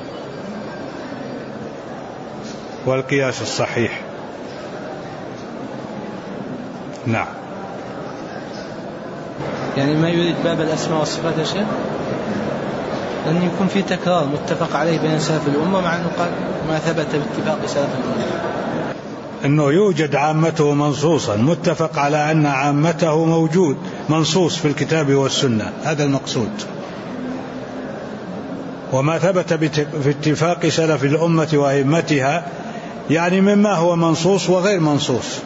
والقياس الصحيح. نعم. يعني ما يريد باب الأسماء والصفات يا شيخ أن يكون في تكرار متفق عليه بين سلف الأمة، مع أنه قال ما ثبت باتفاق سلف الأمة، أنه يوجد عامته منصوصا متفق على أن عامته موجود منصوص في الكتاب والسنة، هذا المقصود. وما ثبت في اتفاق سلف الأمة وأئمتها يعني مما هو منصوص وغير منصوص،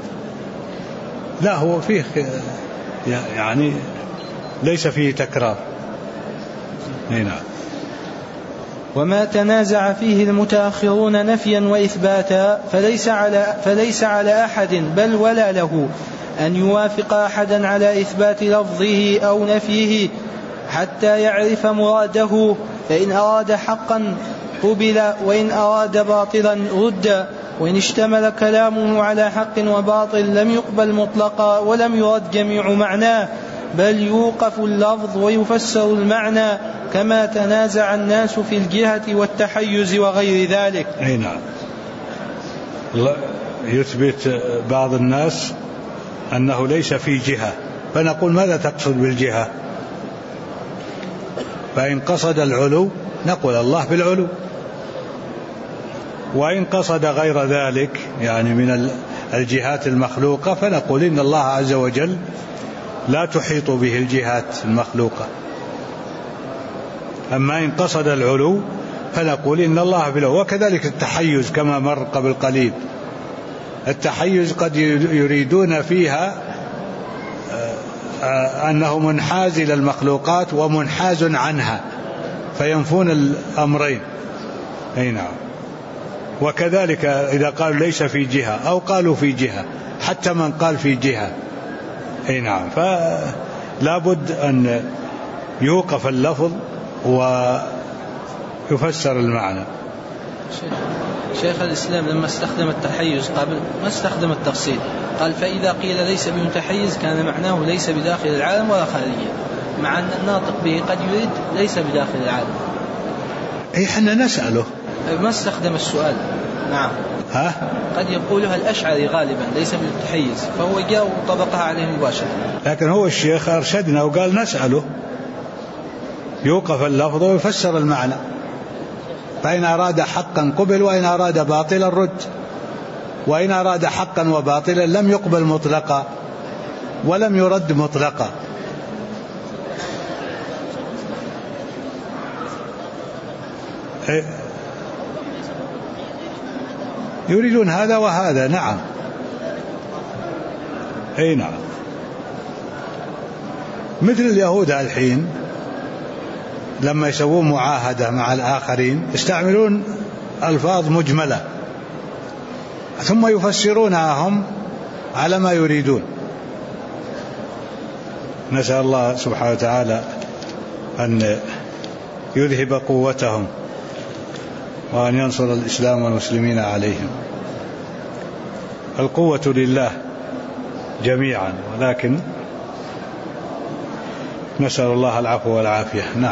لا هو فيه يعني ليس فيه تكرار. هنا. وما تنازع فيه المتأخرون نفيا وإثباتا فليس على أحد بل ولا له أن يوافق أحدا على إثبات لفظه أو نفيه حتى يعرف مراده، فإن أراد حقا قبل وإن أراد باطلا رد، وإن اشتمل كلامه على حق وباطل لم يقبل مطلقا ولم يرد جميع معناه، بل يوقف اللفظ ويفسر المعنى، كما تنازع الناس في الجهة والتحيز وغير ذلك. أي نعم. يثبت بعض الناس أنه ليس في جهة فنقول ماذا تقصد بالجهة؟ فإن قصد العلو نقول الله بالعلو، وإن قصد غير ذلك يعني من الجهات المخلوقة فنقول إن الله عز وجل لا تحيط به الجهات المخلوقة. أما إن قصد العلو فنقول إن الله بالعلو. وكذلك التحيز كما مر قبل قليل، التحيز قد يريدون فيها أنه منحاز إلى المخلوقات ومنحاز عنها فينفون الأمرين. أي نعم. وكذلك إذا قالوا ليس في جهة أو قالوا في جهة، حتى من قال في جهة. أي نعم. فلا بد أن يوقف اللفظ ويفسر المعنى. شيخ الإسلام لما استخدم التحيز قبل ما استخدم التفصيل، قال فإذا قيل ليس بمتحيز كان معناه ليس بداخل العالم ولا خارجه، مع أن الناطق به قد يريد ليس بداخل العالم. أي حنا نسأله، ما استخدم السؤال. نعم. قد يقولها الأشعري غالبا ليس بالمتحيز، فهو جاء وطبقها عليه مباشرة. لكن هو الشيخ أرشدنا وقال نسأله، يوقف اللفظ ويفسر المعنى، فإن أراد حقا قبل وإن أراد باطلا رد، وإن أراد حقا وباطلا لم يقبل مطلقا ولم يرد مطلقا. يريدون هذا وهذا. نعم. أي نعم. مثل اليهود الحين لما يسوون معاهدة مع الآخرين يستعملون ألفاظ مجملة ثم يفسرونها هم على ما يريدون. نسأل الله سبحانه وتعالى أن يذهب قوتهم وأن ينصر الإسلام والمسلمين عليهم. القوة لله جميعا، ولكن نسأل الله العفو والعافية. نعم.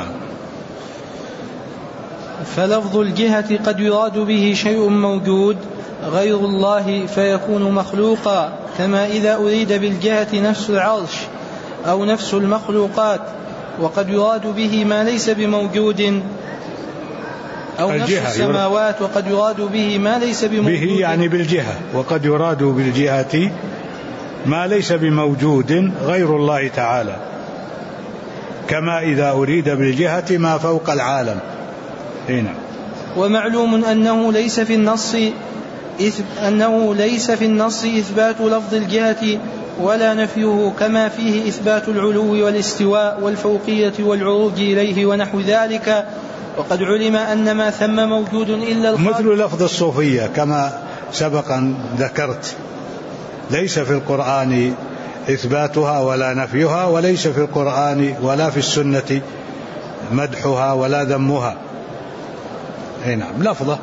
فلفظ الجهة قد يراد به شيء موجود غير الله فيكون مخلوقا، كما إذا أريد بالجهة نفس العرش أو نفس المخلوقات، وقد يراد به ما ليس بموجود أو نفس السماوات، وقد يراد به ما ليس بموجود به يعني بالجهة، وقد يراد بالجهة ما ليس بموجود غير الله تعالى، كما إذا أريد بالجهة ما فوق العالم. هنا. ومعلوم أنه ليس في النص إثبات لفظ الجهة ولا نفيه، كما فيه إثبات العلو والاستواء والفوقية والعروج إليه ونحو ذلك. وقد علم أن ما ثم موجود إلا الخالق، مثل لفظ الصوفية كما سبقا ذكرت، ليس في القرآن إثباتها ولا نفيها، وليس في القرآن ولا في السنة مدحها ولا ذمها. نعم. لفظة.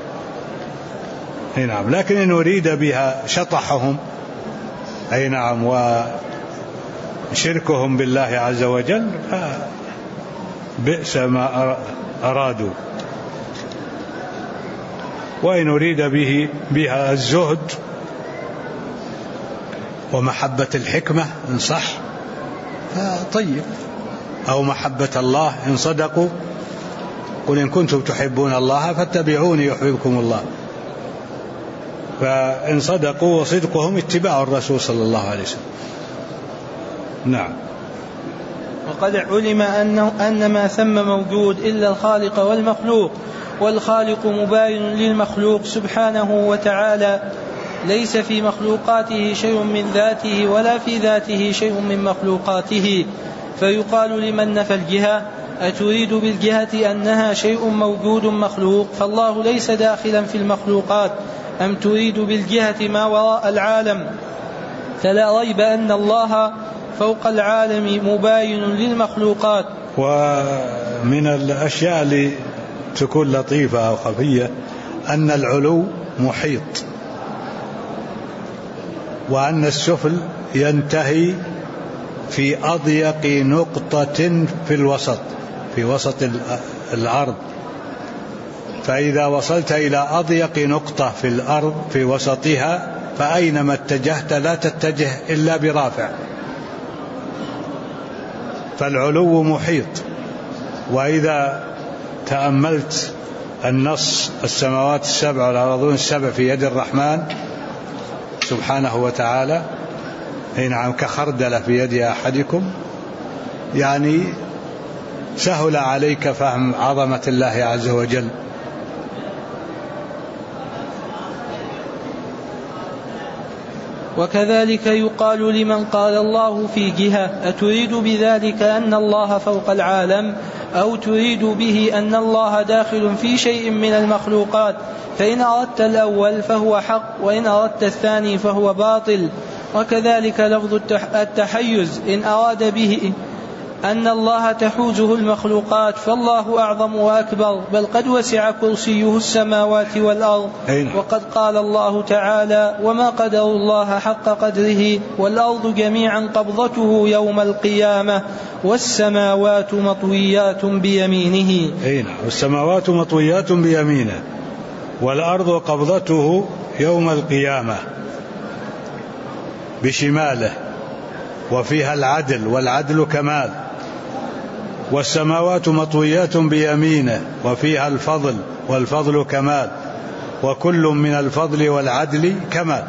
نعم. لكن إن أريد بها شطحهم أي نعم وشركهم بالله عز وجل بئس ما أرادوا. وإن أريد بها الزهد ومحبة الحكمة إن صح طيب، أو محبة الله إن صدقوا، قل إن كنتم تحبون الله فاتبعوني يحببكم الله. فإن صدقوا وصدقهم اتباع الرسول صلى الله عليه وسلم. نعم. وقد علم أن ما ثم موجود إلا الخالق والمخلوق، والخالق مباين للمخلوق سبحانه وتعالى، ليس في مخلوقاته شيء من ذاته ولا في ذاته شيء من مخلوقاته. فيقال لمن نفى الجهة: أتريد بالجهة أنها شيء موجود مخلوق فالله ليس داخلا في المخلوقات، أم تريد بالجهة ما وراء العالم؟ فلا ريب أن الله فوق العالم مباين للمخلوقات. ومن الأشياء اللي تكون لطيفة أو خفية أن العلو محيط، وأن السفل ينتهي في أضيق نقطة في الوسط، في وسط الأرض. فإذا وصلت إلى أضيق نقطة في الأرض في وسطها فأينما اتجهت لا تتجه إلا برافع. فالعلو محيط. وإذا تأملت النص السماوات السبع والأرضون السبع في يد الرحمن سبحانه وتعالى، نعم كخردلة في يد أحدكم، يعني سهل عليك فهم عظمة الله عز وجل. وكذلك يقال لمن قال الله في جهة: أتريد بذلك أن الله فوق العالم، أو تريد به أن الله داخل في شيء من المخلوقات؟ فإن أردت الأول فهو حق، وإن أردت الثاني فهو باطل. وكذلك لفظ التحيز إن أراد به أن الله تحوزه المخلوقات فالله أعظم وأكبر، بل قد وسع كرسيه السماوات والأرض. وقد قال الله تعالى: وما قدر الله حق قدره والأرض جميعا قبضته يوم القيامة والسماوات مطويات بيمينه. والسماوات مطويات بيمينه والأرض قبضته يوم القيامة بشماله، وفيها العدل والعدل كمال. والسماوات مطويات بيمينه وفيها الفضل والفضل كمال، وكل من الفضل والعدل كمال.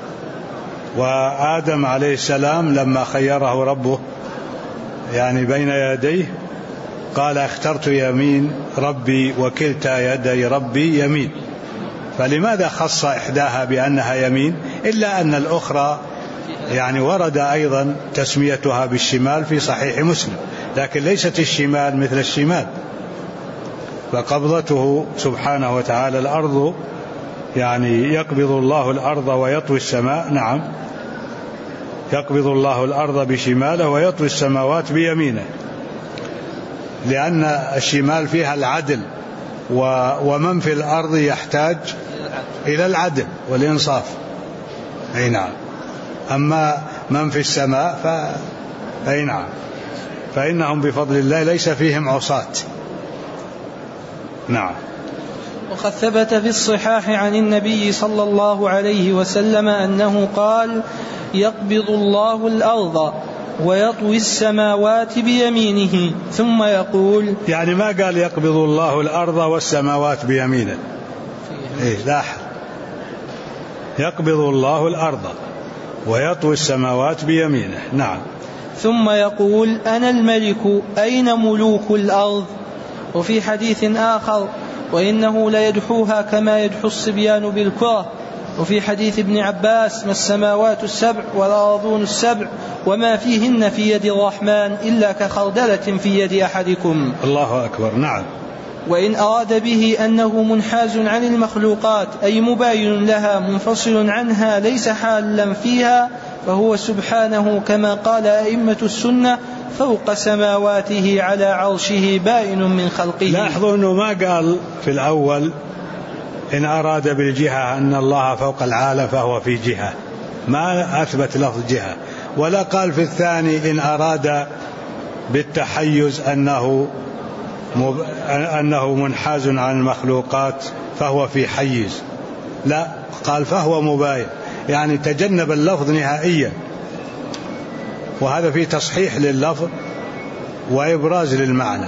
وآدم عليه السلام لما خيره ربه يعني بين يديه قال: اخترت يمين ربي وكلتا يدي ربي يمين. فلماذا خص إحداها بأنها يمين إلا أن الأخرى يعني ورد أيضا تسميتها بالشمال في صحيح مسلم، لكن ليست الشمال مثل الشمال. فقبضته سبحانه وتعالى الأرض، يعني يقبض الله الأرض ويطوي السماء، نعم يقبض الله الأرض بشماله ويطوي السماوات بيمينه، لأن الشمال فيها العدل، ومن في الأرض يحتاج إلى العدل والإنصاف. أي نعم. أما من في السماء أي نعم فإنهم بفضل الله ليس فيهم عصاة. نعم. وقد ثبت في الصحاح عن النبي صلى الله عليه وسلم أنه قال: يقبض الله الأرض ويطوي السماوات بيمينه ثم يقول، يعني ما قال يقبض الله الأرض والسماوات بيمينه، لاحظ، يقبض الله الأرض ويطوي السماوات بيمينه. نعم. ثم يقول: أنا الملك أين ملوك الأرض؟ وفي حديث آخر: وإنه ليدحوها كما يدحو الصبيان بالكرة. وفي حديث ابن عباس: ما السماوات السبع والأرضون السبع وما فيهن في يد الرحمن إلا كخردلة في يد أحدكم. الله أكبر. نعم. وإن أراد به أنه منحاز عن المخلوقات أي مباين لها منفصل عنها ليس حالا فيها، فهو سبحانه كما قال أئمة السنة: فوق سماواته على عرشه بائن من خلقه. لاحظوا أنه ما قال في الأول إن أراد بالجهة أن الله فوق العالم فهو في جهة، ما أثبت لفظ جهة. ولا قال في الثاني إن أراد بالتحيز أنه منحاز عن المخلوقات فهو في حيز، لا، قال فهو مباين، يعني تجنب اللفظ نهائيا. وهذا فيه تصحيح لللفظ وإبراز للمعنى.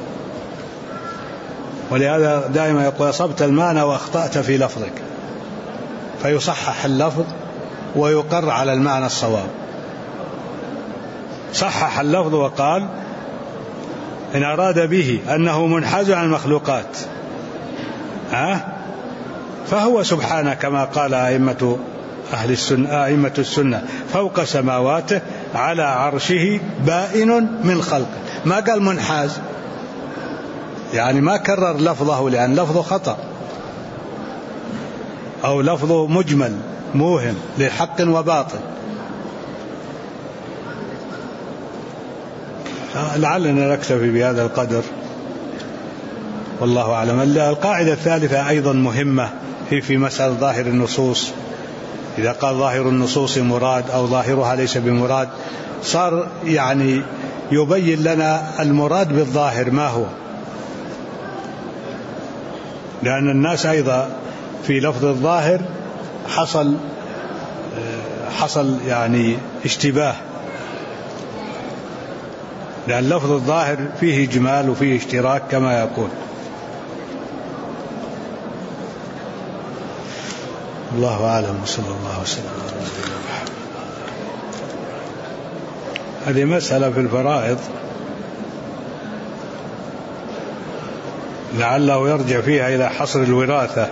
ولهذا دائما يقول: أصبت المعنى وأخطأت في لفظك، فيصحح اللفظ ويقر على المعنى الصواب. صحح اللفظ وقال: إن أراد به أنه منحاز عن المخلوقات فهو سبحانه كما قال أئمة السنة فوق سماواته على عرشه بائن من خلقه. ما قال منحاز، يعني ما كرر لفظه لأن لفظه خطأ أو لفظه مجمل موهم لحق وباطل. لعلنا نكتفي بهذا القدر والله أعلم. القاعدة الثالثة أيضا مهمة في مسألة ظاهر النصوص. إذا قال ظاهر النصوص مراد أو ظاهرها ليس بمراد، صار يعني يبين لنا المراد بالظاهر ما هو، لأن الناس أيضا في لفظ الظاهر حصل يعني اشتباه. لأن لفظ الظاهر فيه إجمال وفيه اشتراك كما يقول. الله أعلم، وصلى الله وسلم على نبينا محمد. هذه مسألة في الفرائض لعله يرجع فيها إلى حصر الوراثة،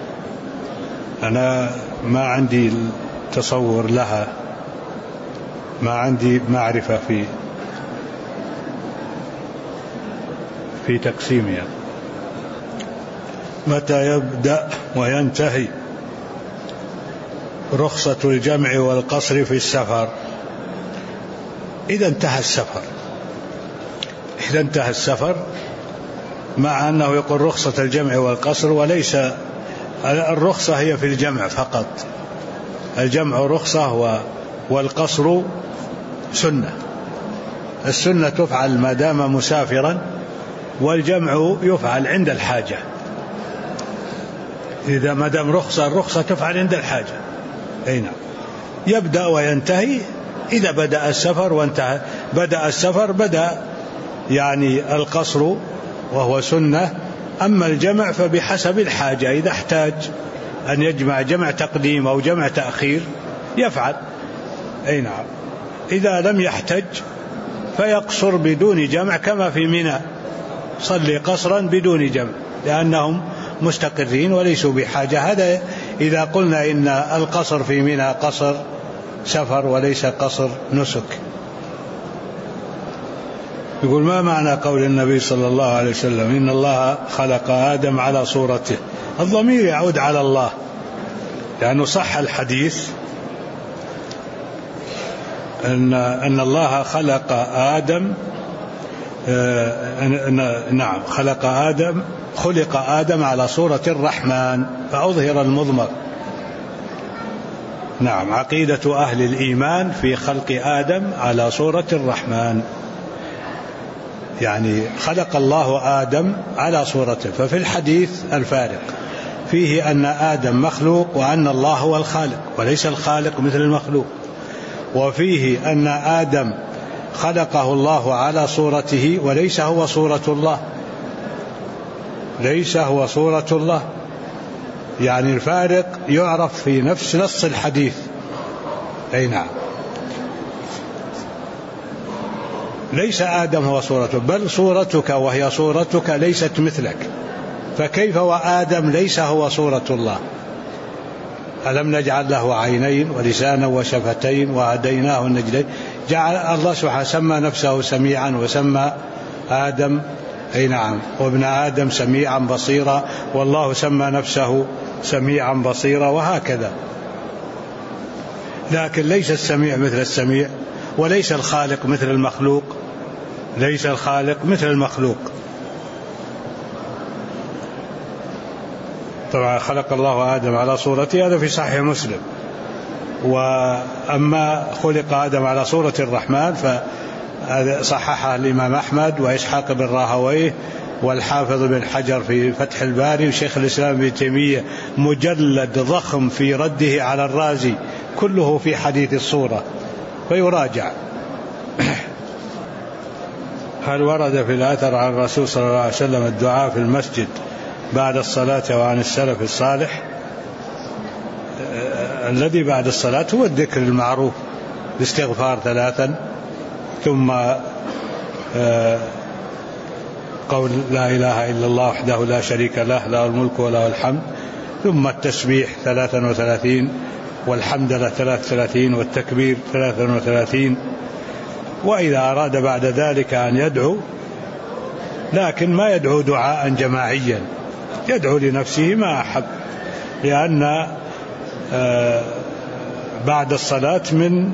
أنا ما عندي تصور لها، ما عندي معرفة في تقسيمها. متى يبدأ وينتهي رخصة الجمع والقصر في السفر؟ إذا انتهى السفر، مع أنه يقول رخصة الجمع والقصر، وليس الرخصة هي في الجمع فقط، الجمع رخصة والقصر سنة. السنة تفعل ما دام مسافرا، والجمع يفعل عند الحاجة. إذا ما دام الرخصة تفعل عند الحاجة. أي نعم. يبدأ وينتهي إذا بدأ السفر وانتهى. بدأ السفر بدأ يعني القصر وهو سنة، أما الجمع فبحسب الحاجة، إذا احتاج أن يجمع جمع تقديم أو جمع تأخير يفعل. أي نعم. إذا لم يحتج فيقصر بدون جمع، كما في منى صلي قصرا بدون جمع لأنهم مستقرين وليسوا بحاجة. هذا إذا قلنا إن القصر في منى قصر سفر وليس قصر نسك. يقول: ما معنى قول النبي صلى الله عليه وسلم إن الله خلق آدم على صورته؟ الضمير يعود على الله، لأنه صح الحديث أن الله خلق آدم، نعم خلق آدم على صورة الرحمن، فأظهر المضمر. نعم. عقيدة أهل الإيمان في خلق آدم على صورة الرحمن، يعني خلق الله آدم على صورته. ففي الحديث الفارق فيه أن آدم مخلوق وأن الله هو الخالق وليس الخالق مثل المخلوق، وفيه أن آدم خلقه الله على صورته وليس هو صورة الله، ليس هو صورة الله. يعني الفارق يعرف في نفس نص الحديث. أي نعم. ليس آدم هو صورته، بل صورتك وهي صورتك ليست مثلك، فكيف وآدم ليس هو صورة الله؟ ألم نجعل له عينين ولسانا وشفتين وهديناه النجدين؟ جعل الله سبحانه سمى نفسه سميعا وسمى آدم أي نعم وابن آدم سميعا بصيرا، والله سمى نفسه سميعا بصيرا، وهكذا. لكن ليس السميع مثل السميع، وليس الخالق مثل المخلوق، ليس الخالق مثل المخلوق. طبعا خلق الله آدم على صورته، هذا في صحيح مسلم. وأما خلق آدم على صورة الرحمن فصححها الإمام أحمد وإسحاق بن راهويه والحافظ بن حجر في فتح الباري، وشيخ الإسلام ابن تيمية مجلد ضخم في رده على الرازي، كله في حديث الصورة، فيراجع. هل ورد في الأثر عن الرسول صلى الله عليه وسلم الدعاء في المسجد بعد الصلاة وعن السلف الصالح؟ الذي بعد الصلاة هو الذكر المعروف، الاستغفار 3، ثم قول لا إله إلا الله وحده لا شريك له له الملك وله الحمد، ثم التسبيح 33 والحمد لله 33 والتكبير 33. وإذا أراد بعد ذلك أن يدعو، لكن ما يدعو دعاء جماعيا، يدعو لنفسه ما أحب، لأن بعد الصلاة من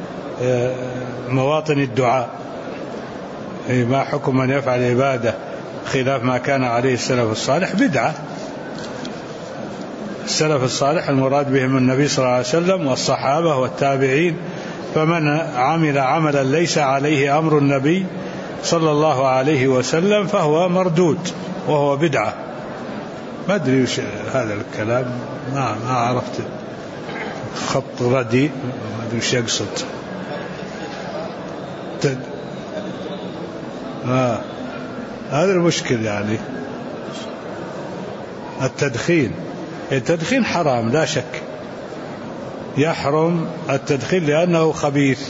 مواطن الدعاء. ما حكم من يفعل عبادة خلاف ما كان عليه السلف الصالح؟ بدعة. السلف الصالح المراد بهم النبي صلى الله عليه وسلم والصحابة والتابعين، فمن عمل عملا ليس عليه أمر النبي صلى الله عليه وسلم فهو مردود وهو بدعة. ما أدري هذا الكلام، ما عرفت، خط رديء، ما أدري وش يقصد. هذا المشكل يعني. التدخين حرام لا شك، يحرم التدخين لأنه خبيث،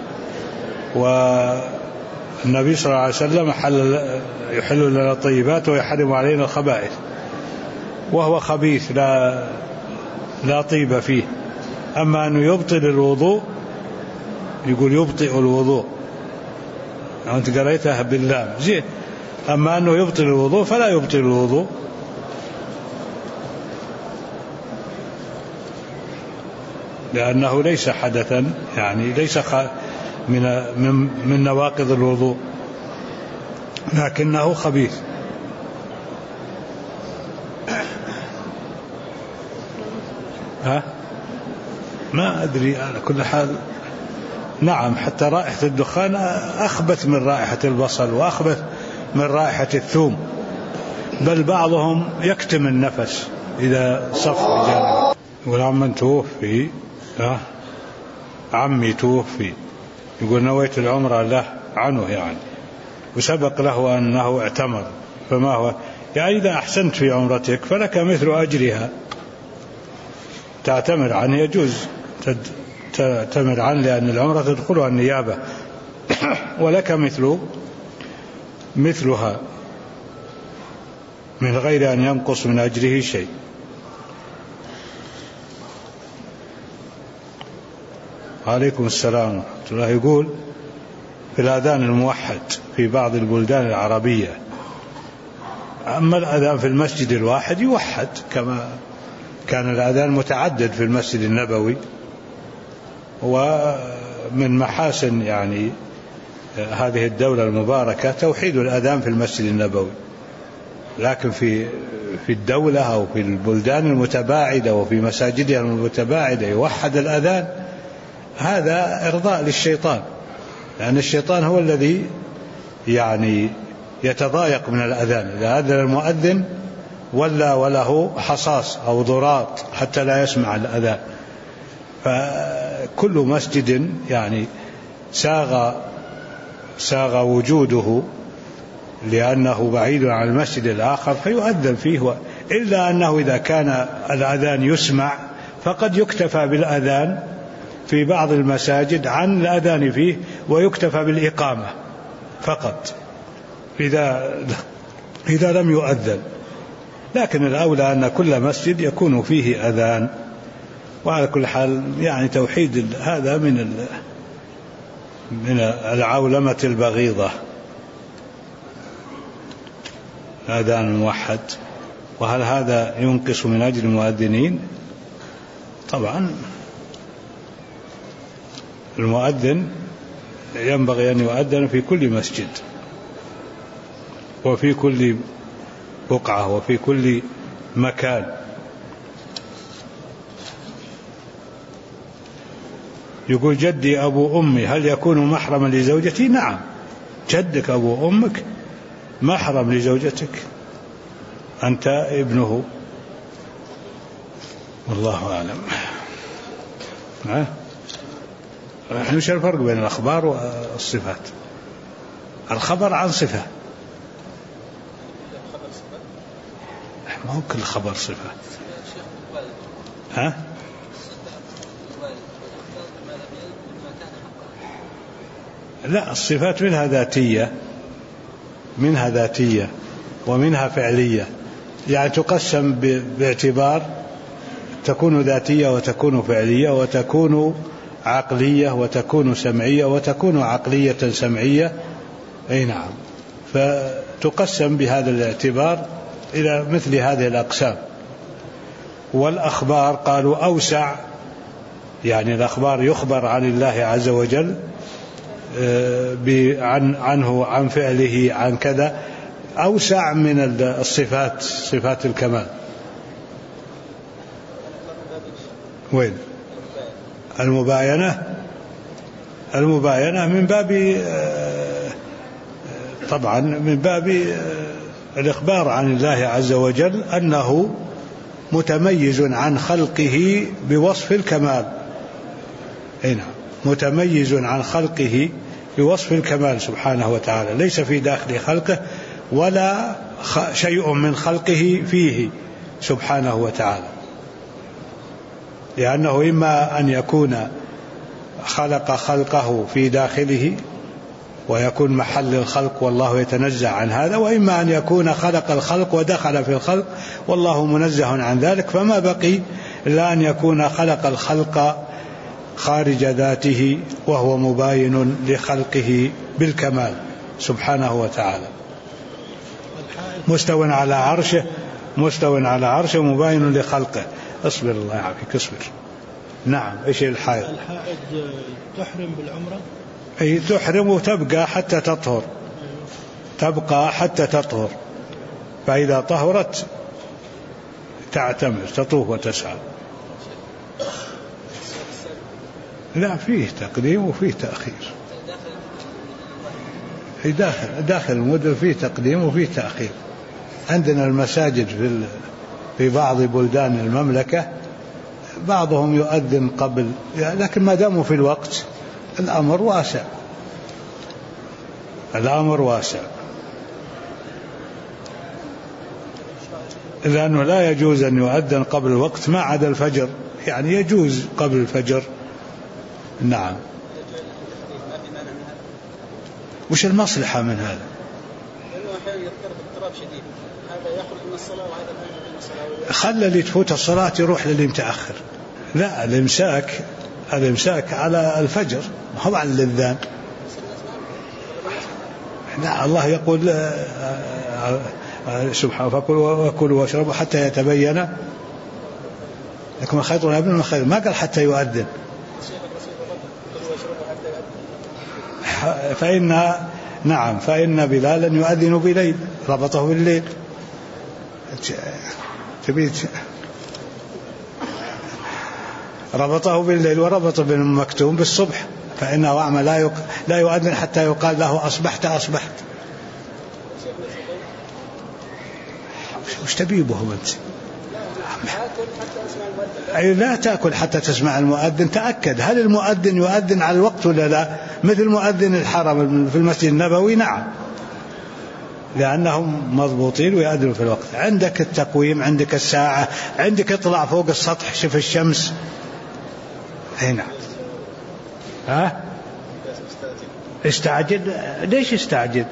والنبي صلى الله عليه وسلم يحل لنا الطيبات ويحرم علينا الخبائث، وهو خبيث لا طيب فيه. أما أنه يبطل الوضوء، يقول يبطئ الوضوء، أنت قريتها باللام زين. أما أنه يبطل الوضوء فلا يبطل الوضوء، لأنه ليس حدثا، يعني ليس من نواقض الوضوء، لكنه خبيث. ما أدري على كل حال. نعم، حتى رائحة الدخان أخبث من رائحة البصل وأخبث من رائحة الثوم، بل بعضهم يكتم النفس إذا صف بجانب. والعم توفي، عمي توفي، يقول نويت العمرة له عنه يعني، وسبق له أنه اعتمر، فما هو يعني إذا أحسنت في عمرتك فلك مثل أجرها، تعتمر عنه، يجوز تعتمر عنه لأن العمرة تدخلها النيابة، ولك مثلها من غير أن ينقص من أجره شيء. عليكم السلام ورحمة الله. يقول في الأذان الموحد في بعض البلدان العربية، أما الأذان في المسجد الواحد يوحد كما كان الأذان متعدد في المسجد النبوي. ومن محاسن يعني هذه الدولة المباركة توحيد الأذان في المسجد النبوي، لكن في الدولة أو في البلدان المتباعدة وفي مساجدها المتباعدة يوحد الأذان، هذا إرضاء للشيطان، لأن الشيطان هو الذي يعني يتضايق من الأذان. إذا أذن المؤذن وله حصاص أو ضراط حتى لا يسمع الأذان. فكل مسجد يعني ساغ وجوده لأنه بعيد عن المسجد الآخر فيؤذن فيه، إلا أنه إذا كان الأذان يسمع فقد يكتفى بالأذان في بعض المساجد عن الأذان فيه، ويكتفى بالإقامة فقط إذا لم يؤذن. لكن الأولى أن كل مسجد يكون فيه أذان. وعلى كل حال يعني توحيد هذا من العولمة البغيضة، الأذان الموحد. وهل هذا ينقص من أجر المؤذنين؟ طبعا المؤذن ينبغي أن يؤذن في كل مسجد وفي كل بقعة وفي كل مكان. يقول جدي أبو أمي هل يكون محرما لزوجتي؟ نعم، جدك أبو أمك محرم لزوجتك، أنت ابنه، والله أعلم. نحن وش الفرق بين الأخبار والصفات؟ الخبر عن صفة، ما هو كل خبر صفة. لا، الصفات منها ذاتية ومنها فعلية، يعني تقسم باعتبار تكون ذاتية وتكون فعلية وتكون عقلية وتكون سمعية وتكون عقلية سمعية. أي نعم، فتقسم بهذا الاعتبار إلى مثل هذه الأقسام. والأخبار قالوا أوسع، يعني الأخبار يخبر عن الله عز وجل عنه، عن فعله، عن كذا، أوسع من الصفات، صفات الكمال. وين المباينة من باب طبعا من باب الإخبار عن الله عز وجل أنه متميز عن خلقه بوصف الكمال. هنا متميز عن خلقه بوصف الكمال سبحانه وتعالى، ليس في داخل خلقه ولا شيء من خلقه فيه سبحانه وتعالى، لأنه إما أن يكون خلق خلقه في داخله ويكون محل الخلق والله يتنزه عن هذا، وإما أن يكون خلق الخلق ودخل في الخلق والله منزه عن ذلك، فما بقي إلا أن يكون خلق الخلق خارج ذاته وهو مباين لخلقه بالكمال سبحانه وتعالى، مستوى على عرشه مباين لخلقه. اصبر الله يعافيك اصبر. نعم. ايش الحائض؟ الحائض تحرم بالعمرة؟ أي تحرم وتبقى حتى تطهر، تبقى حتى تطهر، فإذا طهرت تعتمر تطوف وتسعى. لا، فيه تقديم وفيه تأخير، داخل المدن فيه تقديم وفيه تأخير. عندنا المساجد في بعض بلدان المملكة بعضهم يؤذن قبل، لكن ما داموا في الوقت الأمر واسع، لأنه لا يجوز أن يؤذن قبل الوقت ما عدا الفجر، يعني يجوز قبل الفجر. نعم. وش المصلحة من هذا؟ لأنه أحيانا يضطرب اضطراب شديد، هذا يخرج من الصلاة وهذا ما يخرج من الصلاة. خلى اللي تفوت الصلاة يروح للي متأخر. لا، الإمساك على الفجر هو على الأذان. لا، الله يقول سبحانه فكلوا واشربوا حتى يتبين لكم الخيط الأبيض من الخيط، ما قال حتى يؤذن. فإن بلالا يؤذن بليل، ربطه بالليل. ربطه بالليل وربط بن مكتوم بالصبح، فإنه أعمى لا يؤذن حتى يقال له أصبحت. وش تبيبهم أنت؟ أي لا تأكل حتى تسمع المؤذن. تأكد هل المؤذن يؤذن على الوقت ولا لا؟ مثل مؤذن الحرم في المسجد النبوي، نعم، لأنهم مضبوطين ويؤذنوا في الوقت. عندك التقويم، عندك الساعة، عندك اطلع فوق السطح شوف الشمس. هنا استعجل. ليش استعجل؟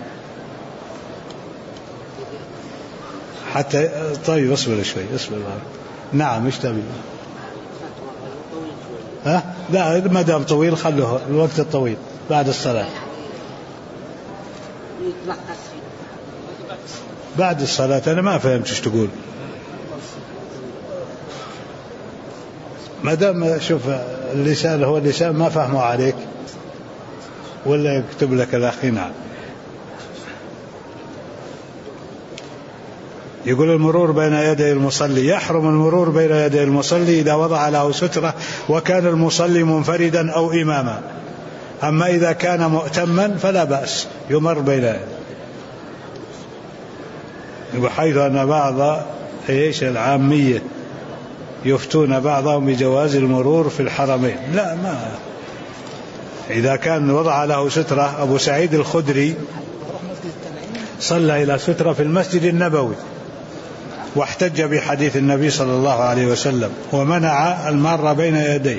حتى طيب اصبر شوي. نعم. ايش تبي؟ لا، ما دام طويل خلوه الوقت الطويل بعد الصلاة. بعد الصلاة أنا ما فهمت ايش تقول. ما دام شوف اللسان هو اللسان ما فهمه عليك ولا يكتب لك الأخي. نعم. يقول المرور بين يدي المصلي، يحرم المرور بين يدي المصلي إذا وضع له سترة وكان المصلي منفردا أو إماما، أما إذا كان مؤتما فلا بأس يمر بين يديه، بحيث أن بعض العامية يفتون بعضهم بجواز المرور في الحرمين. لا، ما إذا كان وضع له سترة. أبو سعيد الخدري صلى إلى سترة في المسجد النبوي واحتج بحديث النبي صلى الله عليه وسلم ومنع المار بين يديه.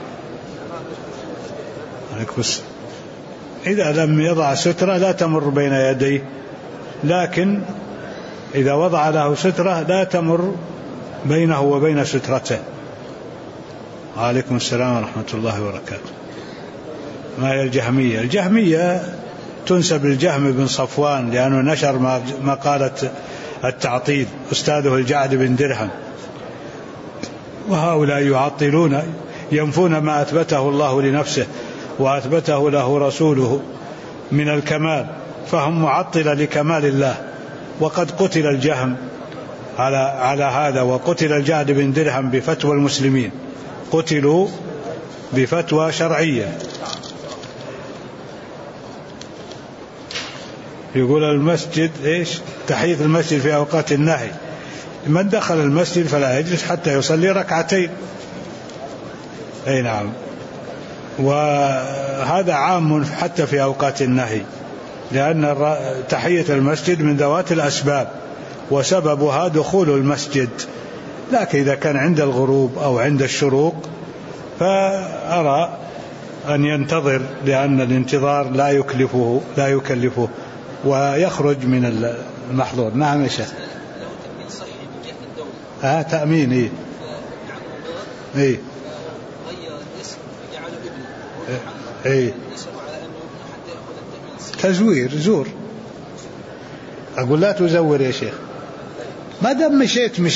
إذا لم يضع سترة لا تمر بين يديه، لكن إذا وضع له سترة لا تمر بينه وبين سترته. عليكم السلام ورحمة الله وبركاته. ما هي الجهمية؟ الجهمية تنسب الجهم بن صفوان لأنه نشر مقالة التعطيل أستاذه الجعد بن درهم، وهؤلاء يعطلون ينفون ما أثبته الله لنفسه وأثبته له رسوله من الكمال، فهم معطلة لكمال الله. وقد قتل الجهم على هذا، وقتل الجعد بن درهم بفتوى المسلمين، قتلوا بفتوى شرعية. يقول المسجد تحية المسجد في أوقات النهي، من دخل المسجد فلا يجلس حتى يصلي ركعتين. نعم. وهذا عام حتى في أوقات النهي، لأن تحية المسجد من ذوات الأسباب وسببها دخول المسجد. لكن إذا كان عند الغروب أو عند الشروق فأرى أن ينتظر، لأن الانتظار لا يكلفه ويخرج من المحظور. نعم يا شيخ. تأمين إيه؟ إيه؟ إيه؟ تزوير زور. أقول لا تزور يا شيخ، ما دام مشيت مش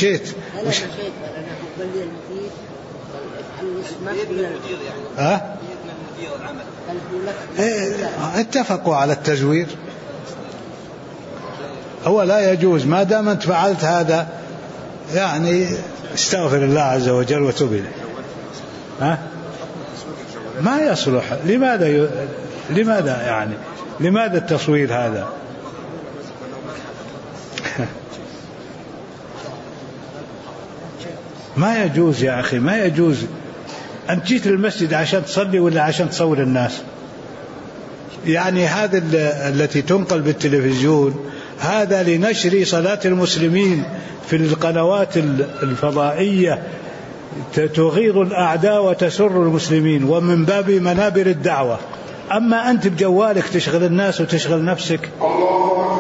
اتفقوا على التزوير. هو لا يجوز ما دام انت فعلت هذا، يعني استغفر الله عز وجل وتوب إليه. ما يصلح. لماذا التصوير هذا؟ ما يجوز يا أخي، ما يجوز. أنت جيت للمسجد عشان تصلي ولا عشان تصور الناس؟ يعني هذا التي تنقل بالتلفزيون هذا لنشر صلاة المسلمين في القنوات الفضائية، تغيظ الأعداء وتسر المسلمين، ومن باب منابر الدعوة. أما أنت بجوالك تشغل الناس وتشغل نفسك.